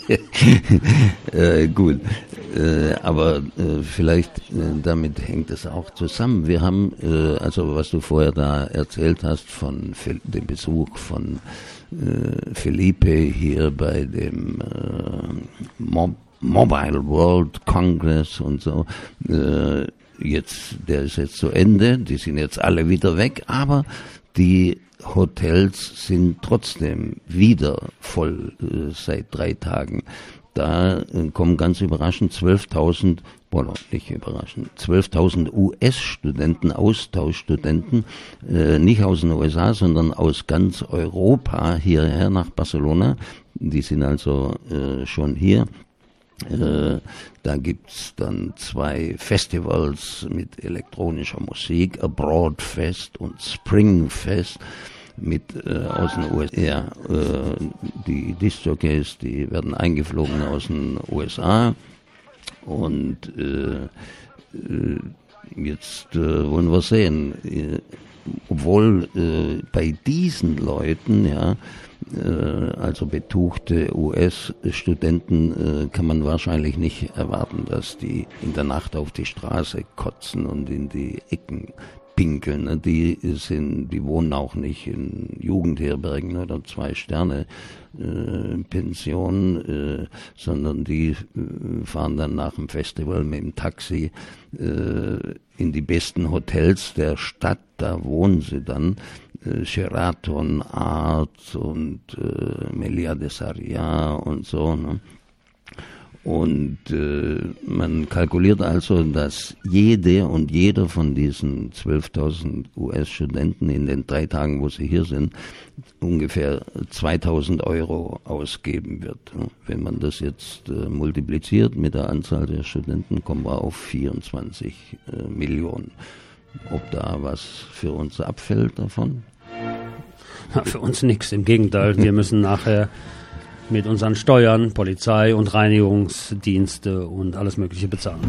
Gut, aber vielleicht damit hängt es auch zusammen. Wir haben, also was du vorher da erzählt hast von dem Besuch von Felipe hier bei dem Mobile World Congress und so, der ist jetzt zu Ende, die sind jetzt alle wieder weg, aber die Hotels sind trotzdem wieder voll seit 3 Tagen. Da kommen ganz überraschend 12.000 US-Studenten, Austauschstudenten, nicht aus den USA, sondern aus ganz Europa hierher nach Barcelona. Die sind also schon hier. Da gibt's dann 2 Festivals mit elektronischer Musik, Abroad Fest und Spring Fest mit aus den USA. Ja, die Disc-Jockeys, die werden eingeflogen aus den USA und jetzt wollen wir sehen, obwohl bei diesen Leuten, ja, also betuchte US-Studenten, kann man wahrscheinlich nicht erwarten, dass die in der Nacht auf die Straße kotzen und in die Ecken pinkeln. Die wohnen auch nicht in Jugendherbergen oder 2-Sterne-Pensionen, sondern die fahren dann nach dem Festival mit dem Taxi in die besten Hotels der Stadt. Da wohnen sie dann. Sheraton, Art und Meliá de Sarriá und so. Ne? Und man kalkuliert also, dass jede und jeder von diesen 12.000 US-Studenten in den 3 Tagen, wo sie hier sind, ungefähr 2.000 Euro ausgeben wird. Wenn man das jetzt multipliziert mit der Anzahl der Studenten, kommen wir auf 24 Millionen. Ob da was für uns abfällt davon? Für uns nichts, im Gegenteil. Wir müssen nachher mit unseren Steuern, Polizei und Reinigungsdienste und alles Mögliche bezahlen.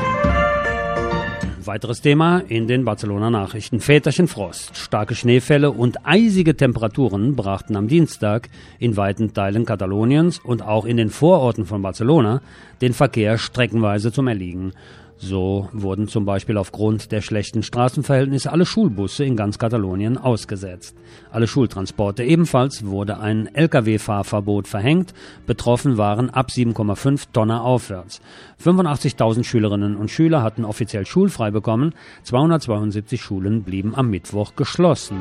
Weiteres Thema in den Barcelona Nachrichten. Väterchen Frost, starke Schneefälle und eisige Temperaturen brachten am Dienstag in weiten Teilen Kataloniens und auch in den Vororten von Barcelona den Verkehr streckenweise zum Erliegen. So wurden zum Beispiel aufgrund der schlechten Straßenverhältnisse alle Schulbusse in ganz Katalonien ausgesetzt. Alle Schultransporte ebenfalls wurde ein Lkw-Fahrverbot verhängt. Betroffen waren ab 7,5 Tonner aufwärts. 85.000 Schülerinnen und Schüler hatten offiziell schulfrei bekommen. 272 Schulen blieben am Mittwoch geschlossen.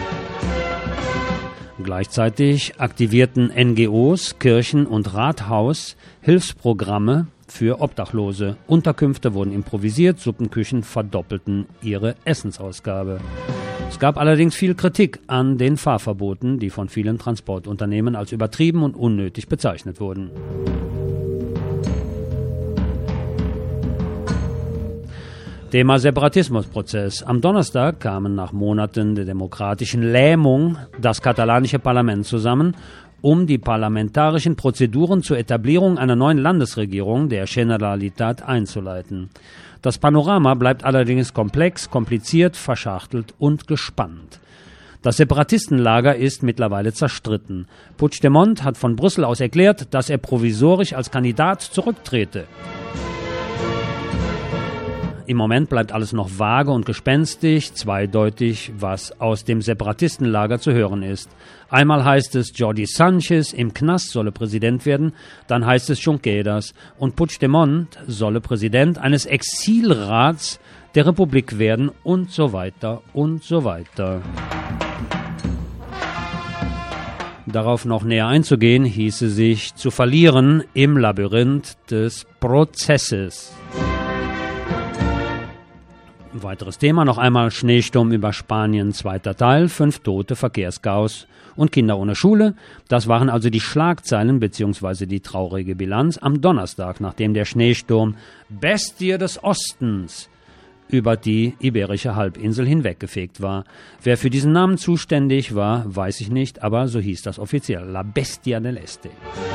Gleichzeitig aktivierten NGOs, Kirchen und Rathaus Hilfsprogramme für Obdachlose. Unterkünfte wurden improvisiert, Suppenküchen verdoppelten ihre Essensausgabe. Es gab allerdings viel Kritik an den Fahrverboten, die von vielen Transportunternehmen als übertrieben und unnötig bezeichnet wurden. Thema Separatismusprozess. Am Donnerstag kamen nach Monaten der demokratischen Lähmung das katalanische Parlament zusammen, um die parlamentarischen Prozeduren zur Etablierung einer neuen Landesregierung, der Generalitat, einzuleiten. Das Panorama bleibt allerdings komplex, kompliziert, verschachtelt und gespannt. Das Separatistenlager ist mittlerweile zerstritten. Puigdemont hat von Brüssel aus erklärt, dass er provisorisch als Kandidat zurücktrete. Im Moment bleibt alles noch vage und gespenstig, zweideutig, was aus dem Separatistenlager zu hören ist. Einmal heißt es, Jordi Sánchez im Knast solle Präsident werden, dann heißt es Junqueras und Puigdemont solle Präsident eines Exilrats der Republik werden und so weiter und so weiter. Darauf noch näher einzugehen, hieße sich zu verlieren im Labyrinth des Prozesses. Ein weiteres Thema, noch einmal Schneesturm über Spanien, zweiter Teil, 5 Tote, Verkehrschaos und Kinder ohne Schule. Das waren also die Schlagzeilen bzw. die traurige Bilanz am Donnerstag, nachdem der Schneesturm Bestie des Ostens über die Iberische Halbinsel hinweggefegt war. Wer für diesen Namen zuständig war, weiß ich nicht, aber so hieß das offiziell, La Bestia del Este.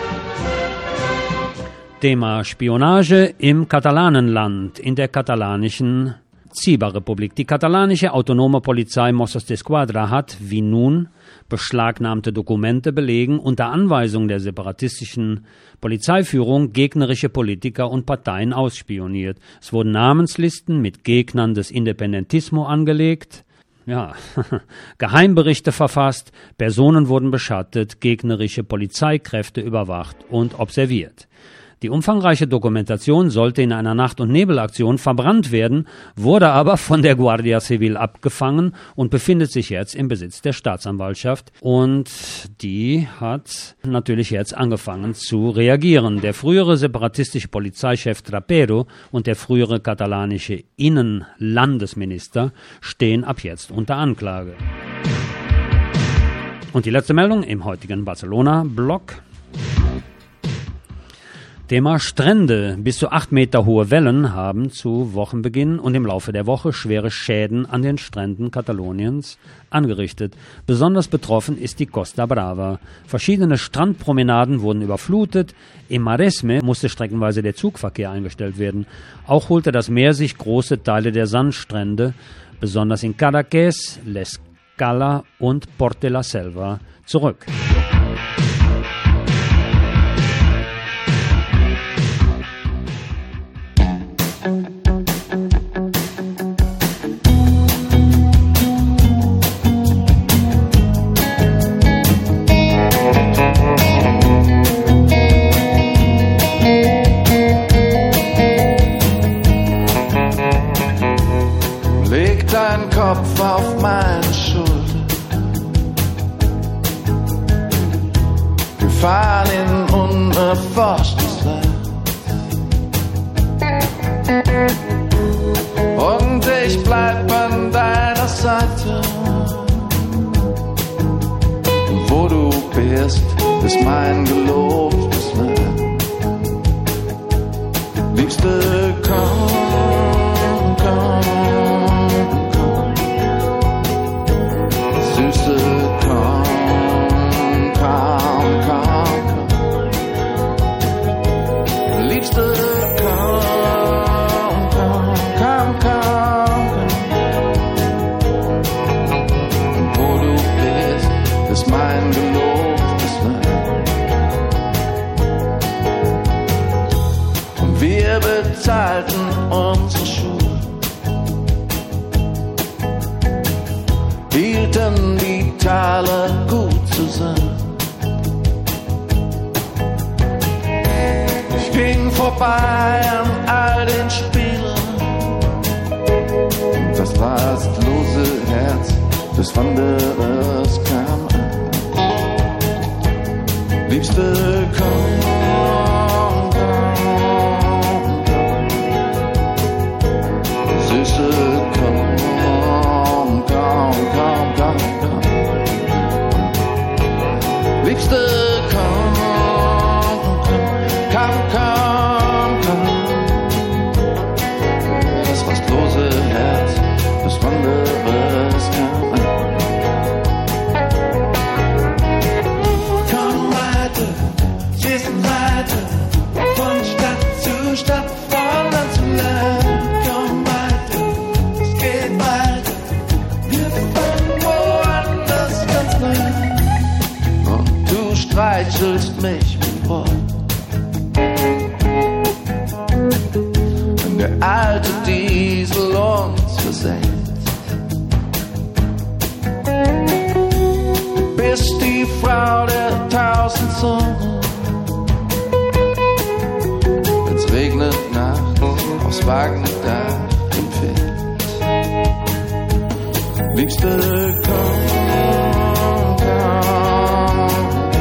Thema Spionage im Katalanenland, in der katalanischen Zyberrepublik. Die katalanische autonome Polizei Mossos d'Esquadra hat, wie nun, beschlagnahmte Dokumente belegen, unter Anweisung der separatistischen Polizeiführung gegnerische Politiker und Parteien ausspioniert. Es wurden Namenslisten mit Gegnern des Independentismo angelegt, Geheimberichte verfasst, Personen wurden beschattet, gegnerische Polizeikräfte überwacht und observiert. Die umfangreiche Dokumentation sollte in einer Nacht- und Nebelaktion verbrannt werden, wurde aber von der Guardia Civil abgefangen und befindet sich jetzt im Besitz der Staatsanwaltschaft. Und die hat natürlich jetzt angefangen zu reagieren. Der frühere separatistische Polizeichef Trapero und der frühere katalanische Innenlandesminister stehen ab jetzt unter Anklage. Und die letzte Meldung im heutigen Barcelona-Blog. Thema Strände. Bis zu 8 Meter hohe Wellen haben zu Wochenbeginn und im Laufe der Woche schwere Schäden an den Stränden Kataloniens angerichtet. Besonders betroffen ist die Costa Brava. Verschiedene Strandpromenaden wurden überflutet. Im Maresme musste streckenweise der Zugverkehr eingestellt werden. Auch holte das Meer sich große Teile der Sandstrände, besonders in Cadaqués, L'Escala und Port de la Selva, zurück. Kopf auf meine Schulter. Wir fahren in unerforschtes Land. Und ich bleib an deiner Seite. Wo du bist, ist mein gelobtes Land. Liebste, komm, komm. Süße, komm, komm, komm, komm. Liebste, komm, komm, komm, komm, komm. Wo du bist, ist mein gelobtes Land. Und wir bezahlten unsere Schule. Hielten die Taler gut zusammen. Ich ging vorbei an all den Spielern. Das rastlose Herz des Wanderers kam an. Liebste, komm, komm, komm. Süße, komm. Komm, komm, komm, komm. Liebste, komm, komm, komm, komm. Das rastlose Herz des Wanderers kam an. Komm weiter, siehst du weiter, von Stadt zu Stadt, von Land zu Land. Komm weiter, es geht weiter. Woanders ganz nah. Und du streichelst mich mit Wort. Wenn der alte Diesel uns versenkt. Du bist die Frau der 1000 Sonnen. Wenn's regnet nachts aufs Wagendach im Feld. Liebste, komm, komm, komm.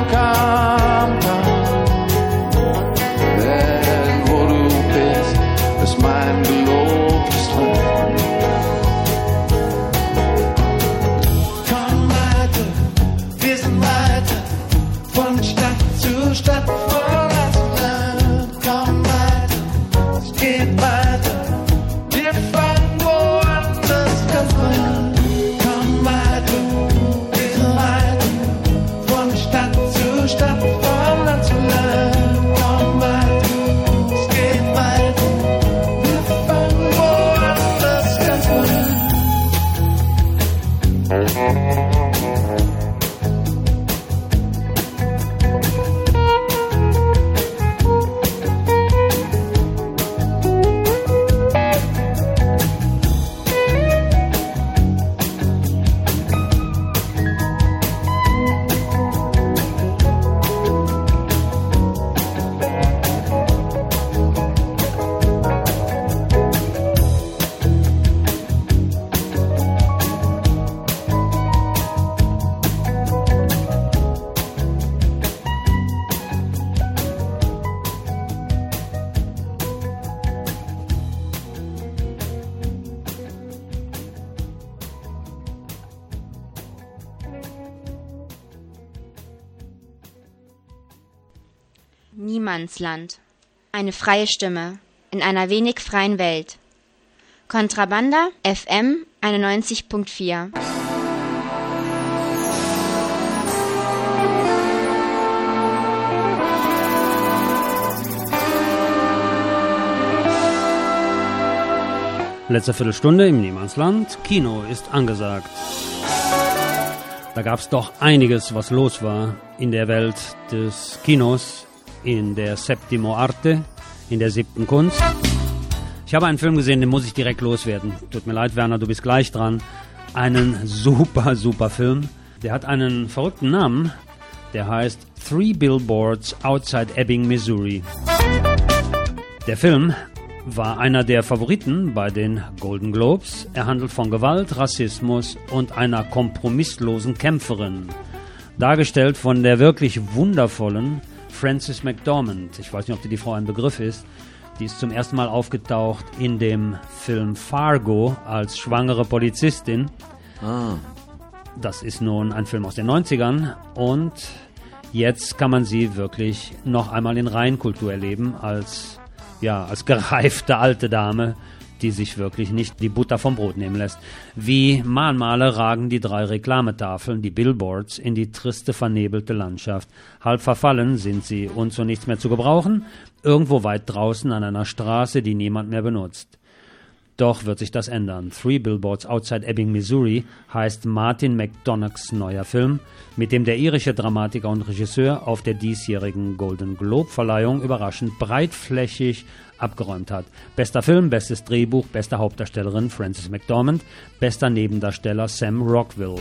komm, komm. Denn wo du bist, ist mein gelobtes Land. Komm weiter, wir sind weiter, von Stadt zu Stadt, von Land zu Land. Komm weiter, es geht weiter, wir fangen woanders ganz neu an. Komm weiter, wir sind weiter, von Stadt zu Stadt, von Land zu Land. Komm weiter, es geht weiter, wir fangen woanders ganz neu an. Niemandsland. Eine freie Stimme in einer wenig freien Welt. Kontrabanda FM 91.4. Letzte Viertelstunde im Niemandsland. Kino ist angesagt. Da gab es doch einiges, was los war in der Welt des Kinos, in der Septimo Arte, in der 7. Kunst. Ich habe einen Film gesehen, den muss ich direkt loswerden. Tut mir leid, Werner, du bist gleich dran. Einen super, super Film. Der hat einen verrückten Namen. Der heißt 3 Billboards Outside Ebbing, Missouri. Der Film war einer der Favoriten bei den Golden Globes. Er handelt von Gewalt, Rassismus und einer kompromisslosen Kämpferin. Dargestellt von der wirklich wundervollen Frances McDormand. Ich weiß nicht, ob die Frau ein Begriff ist. Die ist zum ersten Mal aufgetaucht in dem Film Fargo als schwangere Polizistin. Das ist nun ein Film aus den 90ern und jetzt kann man sie wirklich noch einmal in Reinkultur erleben als gereifte alte Dame, die sich wirklich nicht die Butter vom Brot nehmen lässt. Wie Mahnmale ragen die 3 Reklametafeln, die Billboards, in die triste, vernebelte Landschaft. Halb verfallen sind sie und zu nichts mehr zu gebrauchen, irgendwo weit draußen an einer Straße, die niemand mehr benutzt. Doch wird sich das ändern. 3 Billboards Outside Ebbing, Missouri heißt Martin McDonaghs neuer Film, mit dem der irische Dramatiker und Regisseur auf der diesjährigen Golden Globe-Verleihung überraschend breitflächig abgeräumt hat. Bester Film, bestes Drehbuch, beste Hauptdarstellerin Frances McDormand, bester Nebendarsteller Sam Rockwell.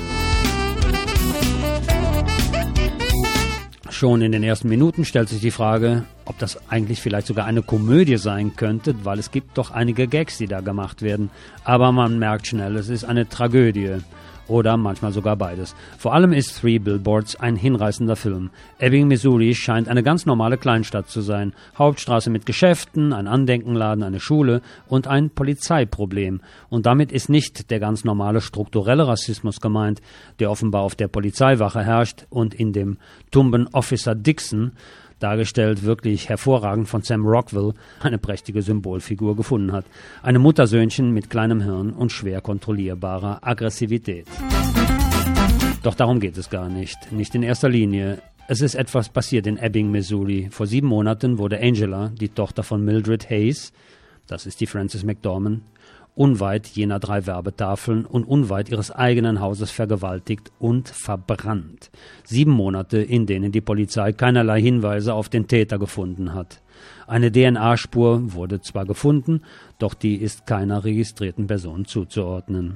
Schon in den ersten Minuten stellt sich die Frage, ob das eigentlich vielleicht sogar eine Komödie sein könnte, weil es gibt doch einige Gags, die da gemacht werden. Aber man merkt schnell, es ist eine Tragödie. Oder manchmal sogar beides. Vor allem ist 3 Billboards ein hinreißender Film. Ebbing, Missouri scheint eine ganz normale Kleinstadt zu sein. Hauptstraße mit Geschäften, ein Andenkenladen, eine Schule und ein Polizeiproblem. Und damit ist nicht der ganz normale strukturelle Rassismus gemeint, der offenbar auf der Polizeiwache herrscht und in dem tumben Officer Dixon, dargestellt wirklich hervorragend von Sam Rockwell, eine prächtige Symbolfigur gefunden hat. Eine Muttersöhnchen mit kleinem Hirn und schwer kontrollierbarer Aggressivität. Doch darum geht es gar nicht. Nicht in erster Linie. Es ist etwas passiert in Ebbing, Missouri. Vor 7 Monaten wurde Angela, die Tochter von Mildred Hayes, das ist die Frances McDormand, unweit jener 3 Werbetafeln und unweit ihres eigenen Hauses vergewaltigt und verbrannt. 7 Monate, in denen die Polizei keinerlei Hinweise auf den Täter gefunden hat. Eine DNA-Spur wurde zwar gefunden, doch die ist keiner registrierten Person zuzuordnen.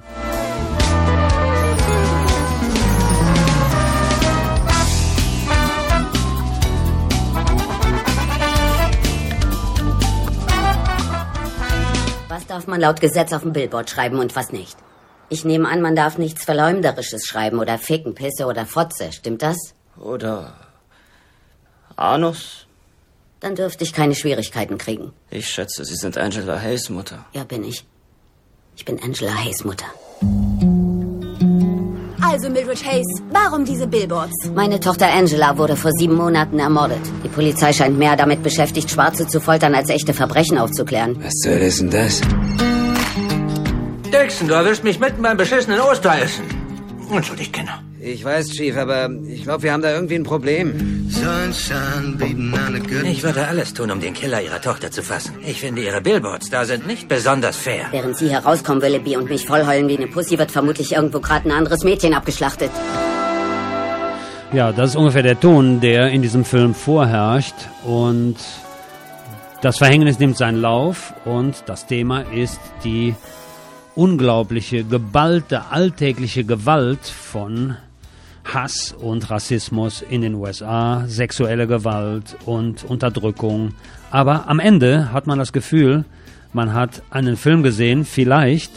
Was darf man laut Gesetz auf dem Billboard schreiben und was nicht? Ich nehme an, man darf nichts Verleumderisches schreiben oder Ficken, Pisse oder Fotze. Stimmt das? Oder Anus? Dann dürfte ich keine Schwierigkeiten kriegen. Ich schätze, Sie sind Angela Hayes Mutter. Ja, bin ich. Ich bin Angela Hayes Mutter. Also, Mildred Hayes, warum diese Billboards? Meine Tochter Angela wurde vor 7 Monaten ermordet. Die Polizei scheint mehr damit beschäftigt, Schwarze zu foltern, als echte Verbrechen aufzuklären. Was soll das denn das? Dixon, du erwischst mich mitten beim beschissenen Osteressen. Entschuldigt, Kinder. Ich weiß, Chief, aber ich glaube, wir haben da irgendwie ein Problem. Ich würde alles tun, um den Killer ihrer Tochter zu fassen. Ich finde, ihre Billboards da sind nicht besonders fair. Während Sie herauskommen, Willoughby, und mich vollheulen wie eine Pussy, wird vermutlich irgendwo gerade ein anderes Mädchen abgeschlachtet. Ja, das ist ungefähr der Ton, der in diesem Film vorherrscht. Und das Verhängnis nimmt seinen Lauf. Und das Thema ist die unglaubliche, geballte, alltägliche Gewalt von Hass und Rassismus in den USA, sexuelle Gewalt und Unterdrückung. Aber am Ende hat man das Gefühl, man hat einen Film gesehen, vielleicht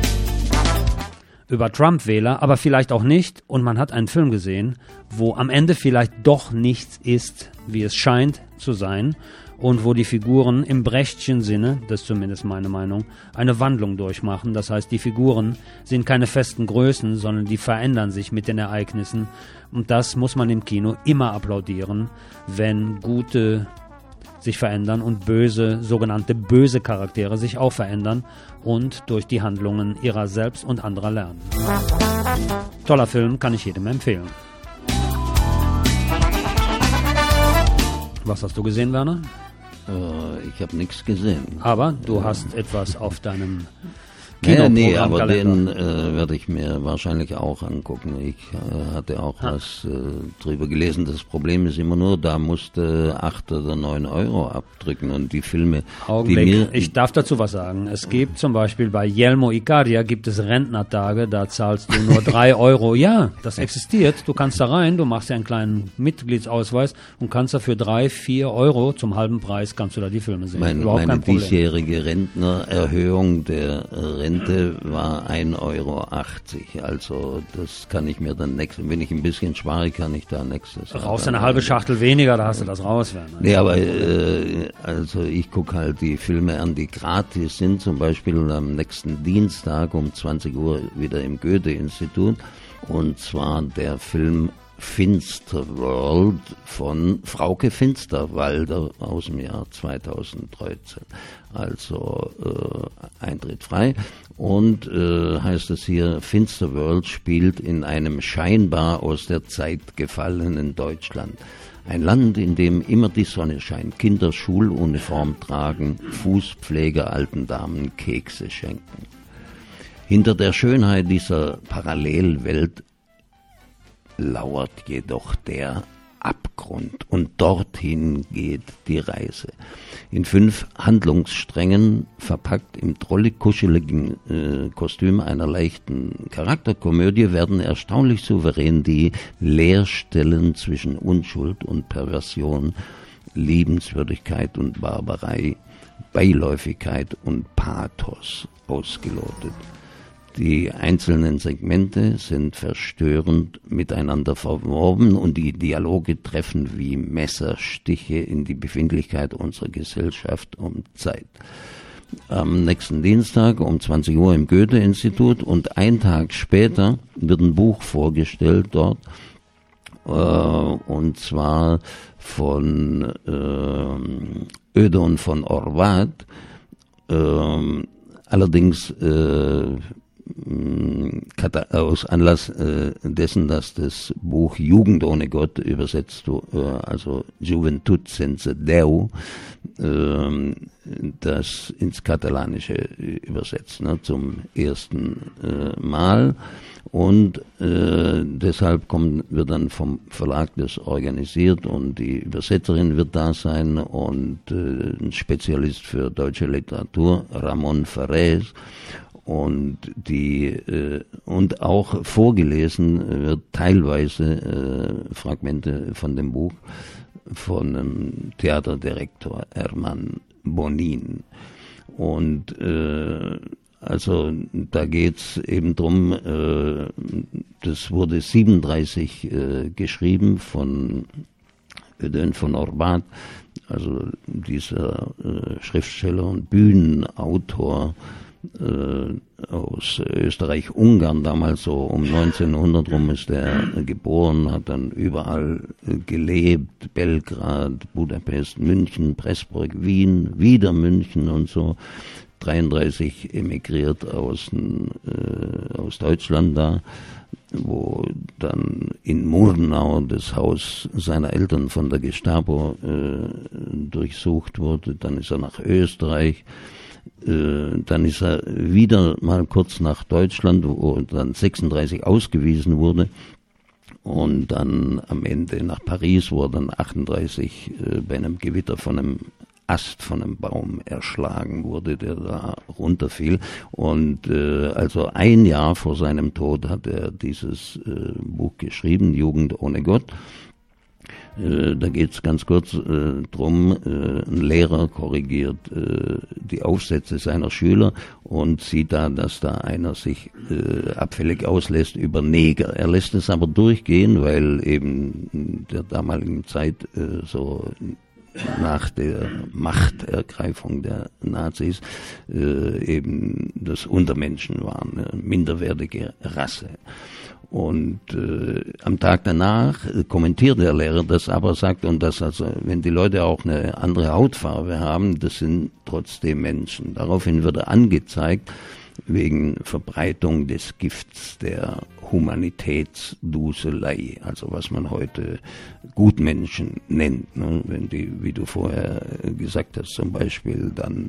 über Trump-Wähler, aber vielleicht auch nicht. Und man hat einen Film gesehen, wo am Ende vielleicht doch nichts ist, wie es scheint zu sein. Und wo die Figuren im Brechtschen Sinne, das ist zumindest meine Meinung, eine Wandlung durchmachen. Das heißt, die Figuren sind keine festen Größen, sondern die verändern sich mit den Ereignissen. Und das muss man im Kino immer applaudieren, wenn gute sich verändern und böse, sogenannte böse Charaktere sich auch verändern und durch die Handlungen ihrer selbst und anderer lernen. Toller Film, kann ich jedem empfehlen. Was hast du gesehen, Werner? Ich habe nichts gesehen. Aber du hast etwas auf deinem Kinoprogramm. Nee, aber den werde ich mir wahrscheinlich auch angucken. Ich hatte auch was drüber gelesen. Das Problem ist immer nur, da musste 8 oder 9 Euro abdrücken und die Filme, Augenblick. die mir... Ich darf dazu was sagen. Es gibt zum Beispiel bei Jelmo Icaria gibt es Rentnertage, da zahlst du nur 3 Euro. Ja, das existiert. Du kannst da rein, du machst ja einen kleinen Mitgliedsausweis und kannst da für 3, 4 Euro zum halben Preis kannst du da die Filme sehen. Meine diesjährige Rentnererhöhung der Rente war 1,80 Euro. Also das kann ich mir dann wenn ich ein bisschen spare, kann ich da nächstes Jahr. Brauchst du eine halbe Schachtel weniger, da hast du das raus. Nee, aber also ich gucke halt die Filme an, die gratis sind. Zum Beispiel am nächsten Dienstag um 20 Uhr wieder im Goethe-Institut. Und zwar der Film Finsterworld von Frauke Finsterwalder aus dem Jahr 2013. Also Eintritt frei. Und heißt es hier, Finsterworld spielt in einem scheinbar aus der Zeit gefallenen Deutschland. Ein Land, in dem immer die Sonne scheint, Kinder Schuluniform tragen, Fußpfleger alten Damen Kekse schenken. Hinter der Schönheit dieser Parallelwelt lauert jedoch der Abgrund und dorthin geht die Reise. In 5 Handlungssträngen, verpackt im drollig kuscheligen Kostüm einer leichten Charakterkomödie, werden erstaunlich souverän die Leerstellen zwischen Unschuld und Perversion, Liebenswürdigkeit und Barbarei, Beiläufigkeit und Pathos ausgelotet. Die einzelnen Segmente sind verstörend miteinander verwoben und die Dialoge treffen wie Messerstiche in die Befindlichkeit unserer Gesellschaft um Zeit. Am nächsten Dienstag um 20 Uhr im Goethe-Institut und einen Tag später wird ein Buch vorgestellt dort, und zwar von Ödon von Orvat, allerdings aus Anlass dessen, dass das Buch Jugend ohne Gott übersetzt, also Juventud sense Deu, das ins Katalanische übersetzt, zum ersten Mal. Und deshalb wird dann vom Verlag das organisiert und die Übersetzerin wird da sein und ein Spezialist für deutsche Literatur, Ramon Ferrez. Und und auch vorgelesen wird teilweise Fragmente von dem Buch von dem Theaterdirektor Hermann Bonin. Und also da geht's eben drum, das wurde 37 geschrieben von Ödön von Orbat, also dieser Schriftsteller und Bühnenautor aus Österreich-Ungarn, damals so um 1900 rum ist er geboren, hat dann überall gelebt, Belgrad, Budapest, München, Pressburg, Wien, wieder München und so. 33 emigriert aus Deutschland da, wo dann in Murnau das Haus seiner Eltern von der Gestapo durchsucht wurde. Dann ist er nach Österreich. Dann ist er wieder mal kurz nach Deutschland, wo dann 36 ausgewiesen wurde. Und dann am Ende nach Paris, wo er dann 38 bei einem Gewitter von einem Ast von einem Baum erschlagen wurde, der da runterfiel. Und also ein Jahr vor seinem Tod hat er dieses Buch geschrieben, Jugend ohne Gott. Da geht es ganz kurz drum, ein Lehrer korrigiert die Aufsätze seiner Schüler und sieht da, dass da einer sich abfällig auslässt über Neger. Er lässt es aber durchgehen, weil eben der damaligen Zeit so nach der Machtergreifung der Nazis eben das Untermenschen waren, eine minderwertige Rasse. Und am Tag danach kommentiert der Lehrer das aber, sagt, und das also, wenn die Leute auch eine andere Hautfarbe haben, das sind trotzdem Menschen. Daraufhin wird er angezeigt wegen Verbreitung des Gifts der Humanitätsduselei, also was man heute Gutmenschen nennt, ne? Wenn die, wie du vorher gesagt hast, zum Beispiel dann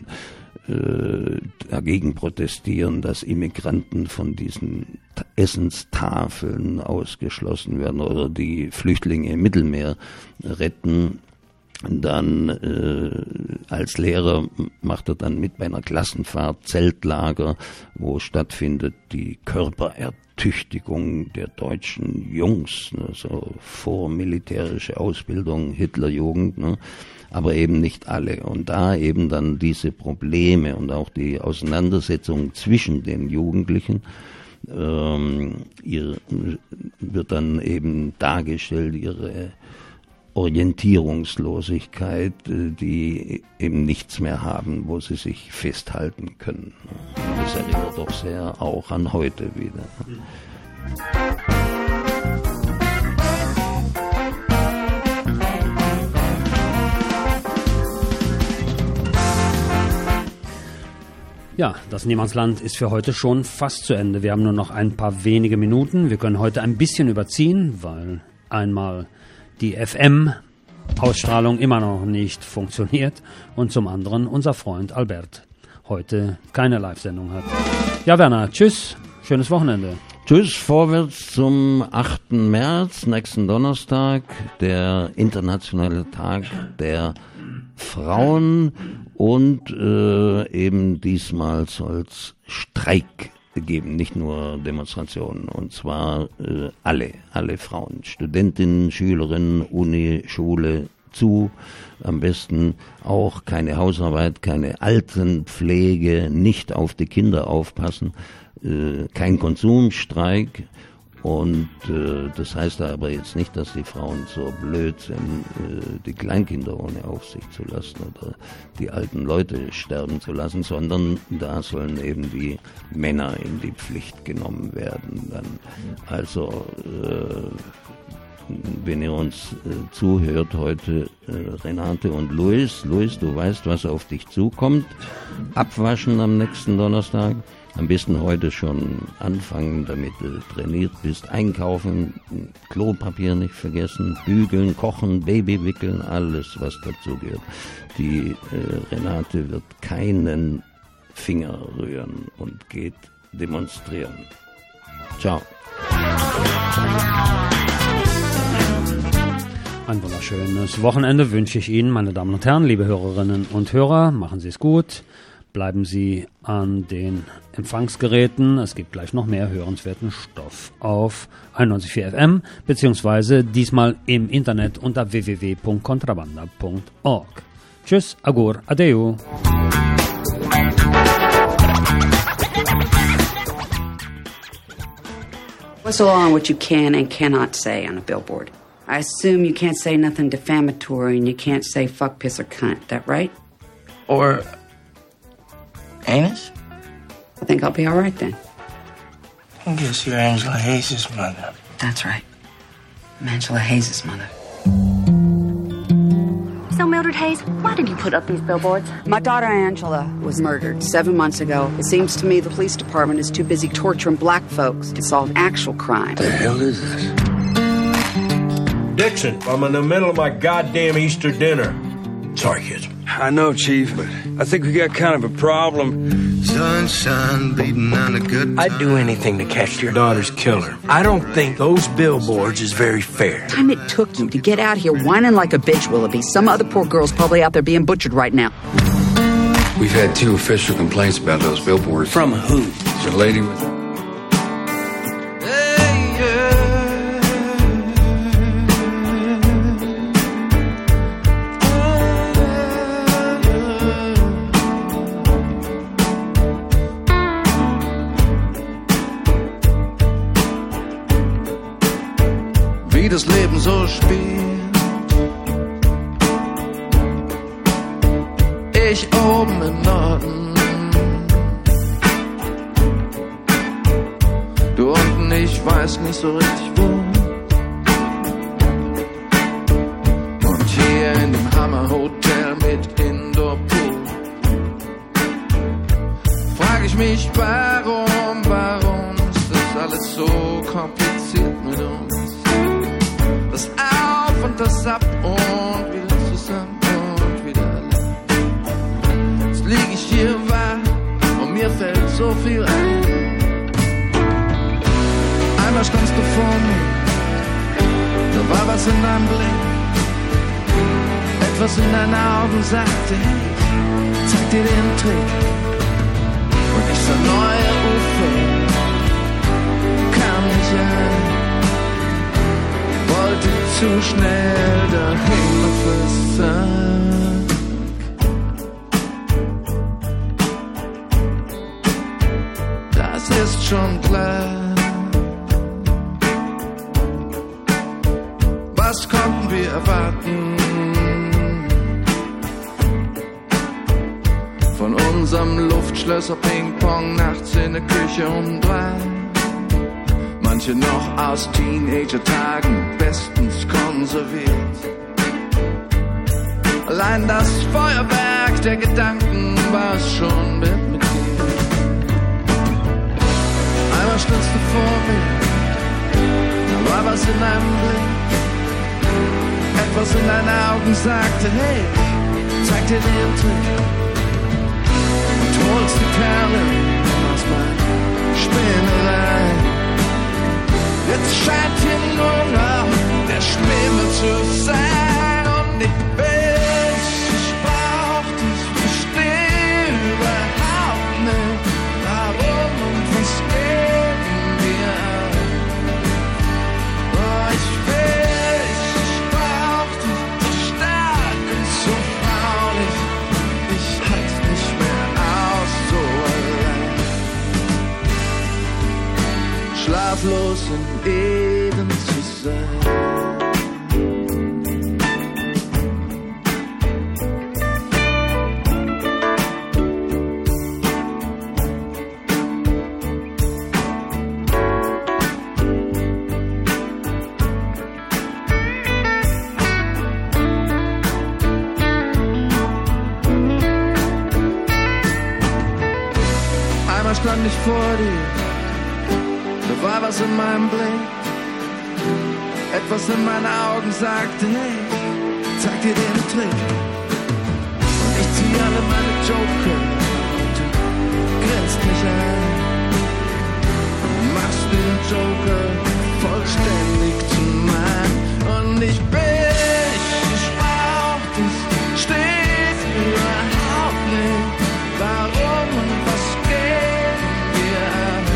dagegen protestieren, dass Immigranten von diesen Essenstafeln ausgeschlossen werden oder die Flüchtlinge im Mittelmeer retten. Dann als Lehrer macht er dann mit bei einer Klassenfahrt, Zeltlager, wo stattfindet die Körperertüchtigung der deutschen Jungs, ne, so vormilitärische Ausbildung, Hitlerjugend, ne, aber eben nicht alle. Und da eben dann diese Probleme und auch die Auseinandersetzung zwischen den Jugendlichen wird dann eben dargestellt, ihre Orientierungslosigkeit, die eben nichts mehr haben, wo sie sich festhalten können. Das erinnert doch sehr auch an heute wieder. Ja, das Niemandsland ist für heute schon fast zu Ende. Wir haben nur noch ein paar wenige Minuten. Wir können heute ein bisschen überziehen, weil einmal die FM-Ausstrahlung immer noch nicht funktioniert und zum anderen unser Freund Albert heute keine Live-Sendung hat. Ja, Werner, tschüss, schönes Wochenende. Tschüss, vorwärts zum 8. März, nächsten Donnerstag, der internationale Tag der Frauen und eben diesmal soll es Streik geben, nicht nur Demonstrationen, und zwar alle Frauen, Studentinnen, Schülerinnen, Uni, Schule, zu, am besten auch keine Hausarbeit, keine Altenpflege, nicht auf die Kinder aufpassen, kein Konsumstreik. Und das heißt aber jetzt nicht, dass die Frauen so blöd sind, die Kleinkinder ohne Aufsicht zu lassen oder die alten Leute sterben zu lassen, sondern da sollen eben die Männer in die Pflicht genommen werden. Dann also wenn ihr uns zuhört heute, Renate und Luis, du weißt, was auf dich zukommt. Abwaschen am nächsten Donnerstag. Am besten heute schon anfangen, damit du trainiert bist. Einkaufen, Klopapier nicht vergessen, bügeln, kochen, Baby wickeln, alles, was dazu gehört. Die Renate wird keinen Finger rühren und geht demonstrieren. Ciao. Ein wunderschönes Wochenende wünsche ich Ihnen, meine Damen und Herren, liebe Hörerinnen und Hörer. Machen Sie es gut. Bleiben Sie an den Empfangsgeräten. Es gibt gleich noch mehr hörenswerten Stoff auf 91.4 FM, beziehungsweise diesmal im Internet unter www.contrabanda.org. Tschüss, agur, adeu. What's the law on what you can and cannot say on a billboard? I assume you can't say nothing defamatory and you can't say fuck, piss, or cunt. That right? Or anus? I think I'll be all right then. I guess you're Angela Hayes' mother. That's right. I'm Angela Hayes' mother. So, Mildred Hayes, why did you put up these billboards? My daughter Angela was murdered 7 months ago. It seems to me the police department is too busy torturing black folks to solve actual crime. The hell is this? Dixon, I'm in the middle of my goddamn Easter dinner. Sorry, kids. I know, Chief, but I think we got kind of a problem. Sunshine beating on a good time. I'd do anything to catch your daughter's killer. I don't think those billboards is very fair. The time it took you to get out here whining like a bitch, Willoughby. Some other poor girl's probably out there being butchered right now. We've had 2 official complaints about those billboards. From who? There's a lady with... Wie das Leben so spielt. Ich oben im Norden, du unten, ich weiß nicht so richtig wo. Und hier in dem Hammerhotel mit Indoor-Pool frag ich mich, warum ist das alles so kompliziert mit uns? Das Auf und das Ab und wieder zusammen und wieder allein. Jetzt lieg ich hier wach und mir fällt so viel ein. Einmal standst du vor mir, da war was in deinem Blick. Etwas in deinen Augen sagte, hey, zeig dir den Trick. Und ich sah neue Ufer, kam nicht ein. Wollte zu schnell dahin versank. Das ist schon klar. Was konnten wir erwarten von unserem Luftschlösser Ping-Pong nachts in der Küche um 3? Manche noch aus Teenager-Tagen bestens konserviert. Allein das Feuerwerk der Gedanken war es schon mit dir. Einmal standst du vor mir, da war was in deinem Blick. Etwas in deinen Augen sagte, hey, zeig dir den Trick. Und holst die Perle aus meiner Spinnerei. Jetzt scheint hier nur noch der Schlimme zu sein. Und ich brauch dich, versteh überhaupt nicht, warum und was geben wir an. Oh, ich brauch dich, stark und so fraulich. Ich halt's nicht mehr aus, so allein. Schlaflos in Eden zu sein. Einmal stand ich vor dir, da war was in meinem Blick. Etwas in meinen Augen sagte, hey, zeig dir den Trick. Und ich zieh alle meine Joker und du grinst mich an. Und machst den Joker vollständig zu meinem. Und ich brauch dich, steh's überhaupt nicht. Warum und was geben wir an?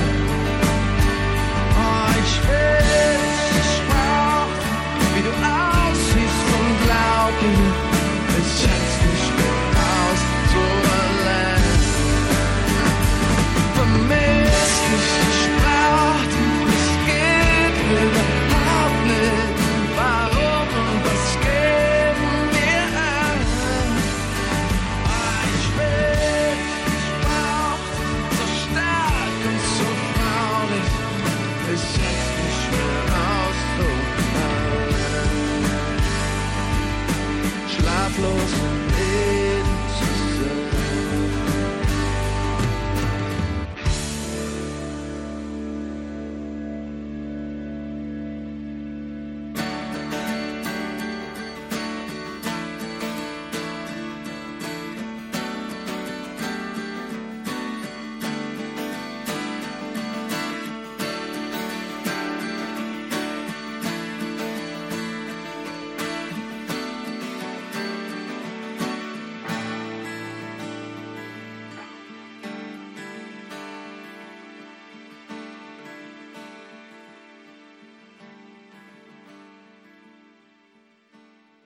Oh, ich brauch dich, wie du aussiehst und glaub mir, ich hält's nicht mehr aus, so allein. Vermiss mich, ich brauch dich, es geht überhaupt nicht. Warum? floors.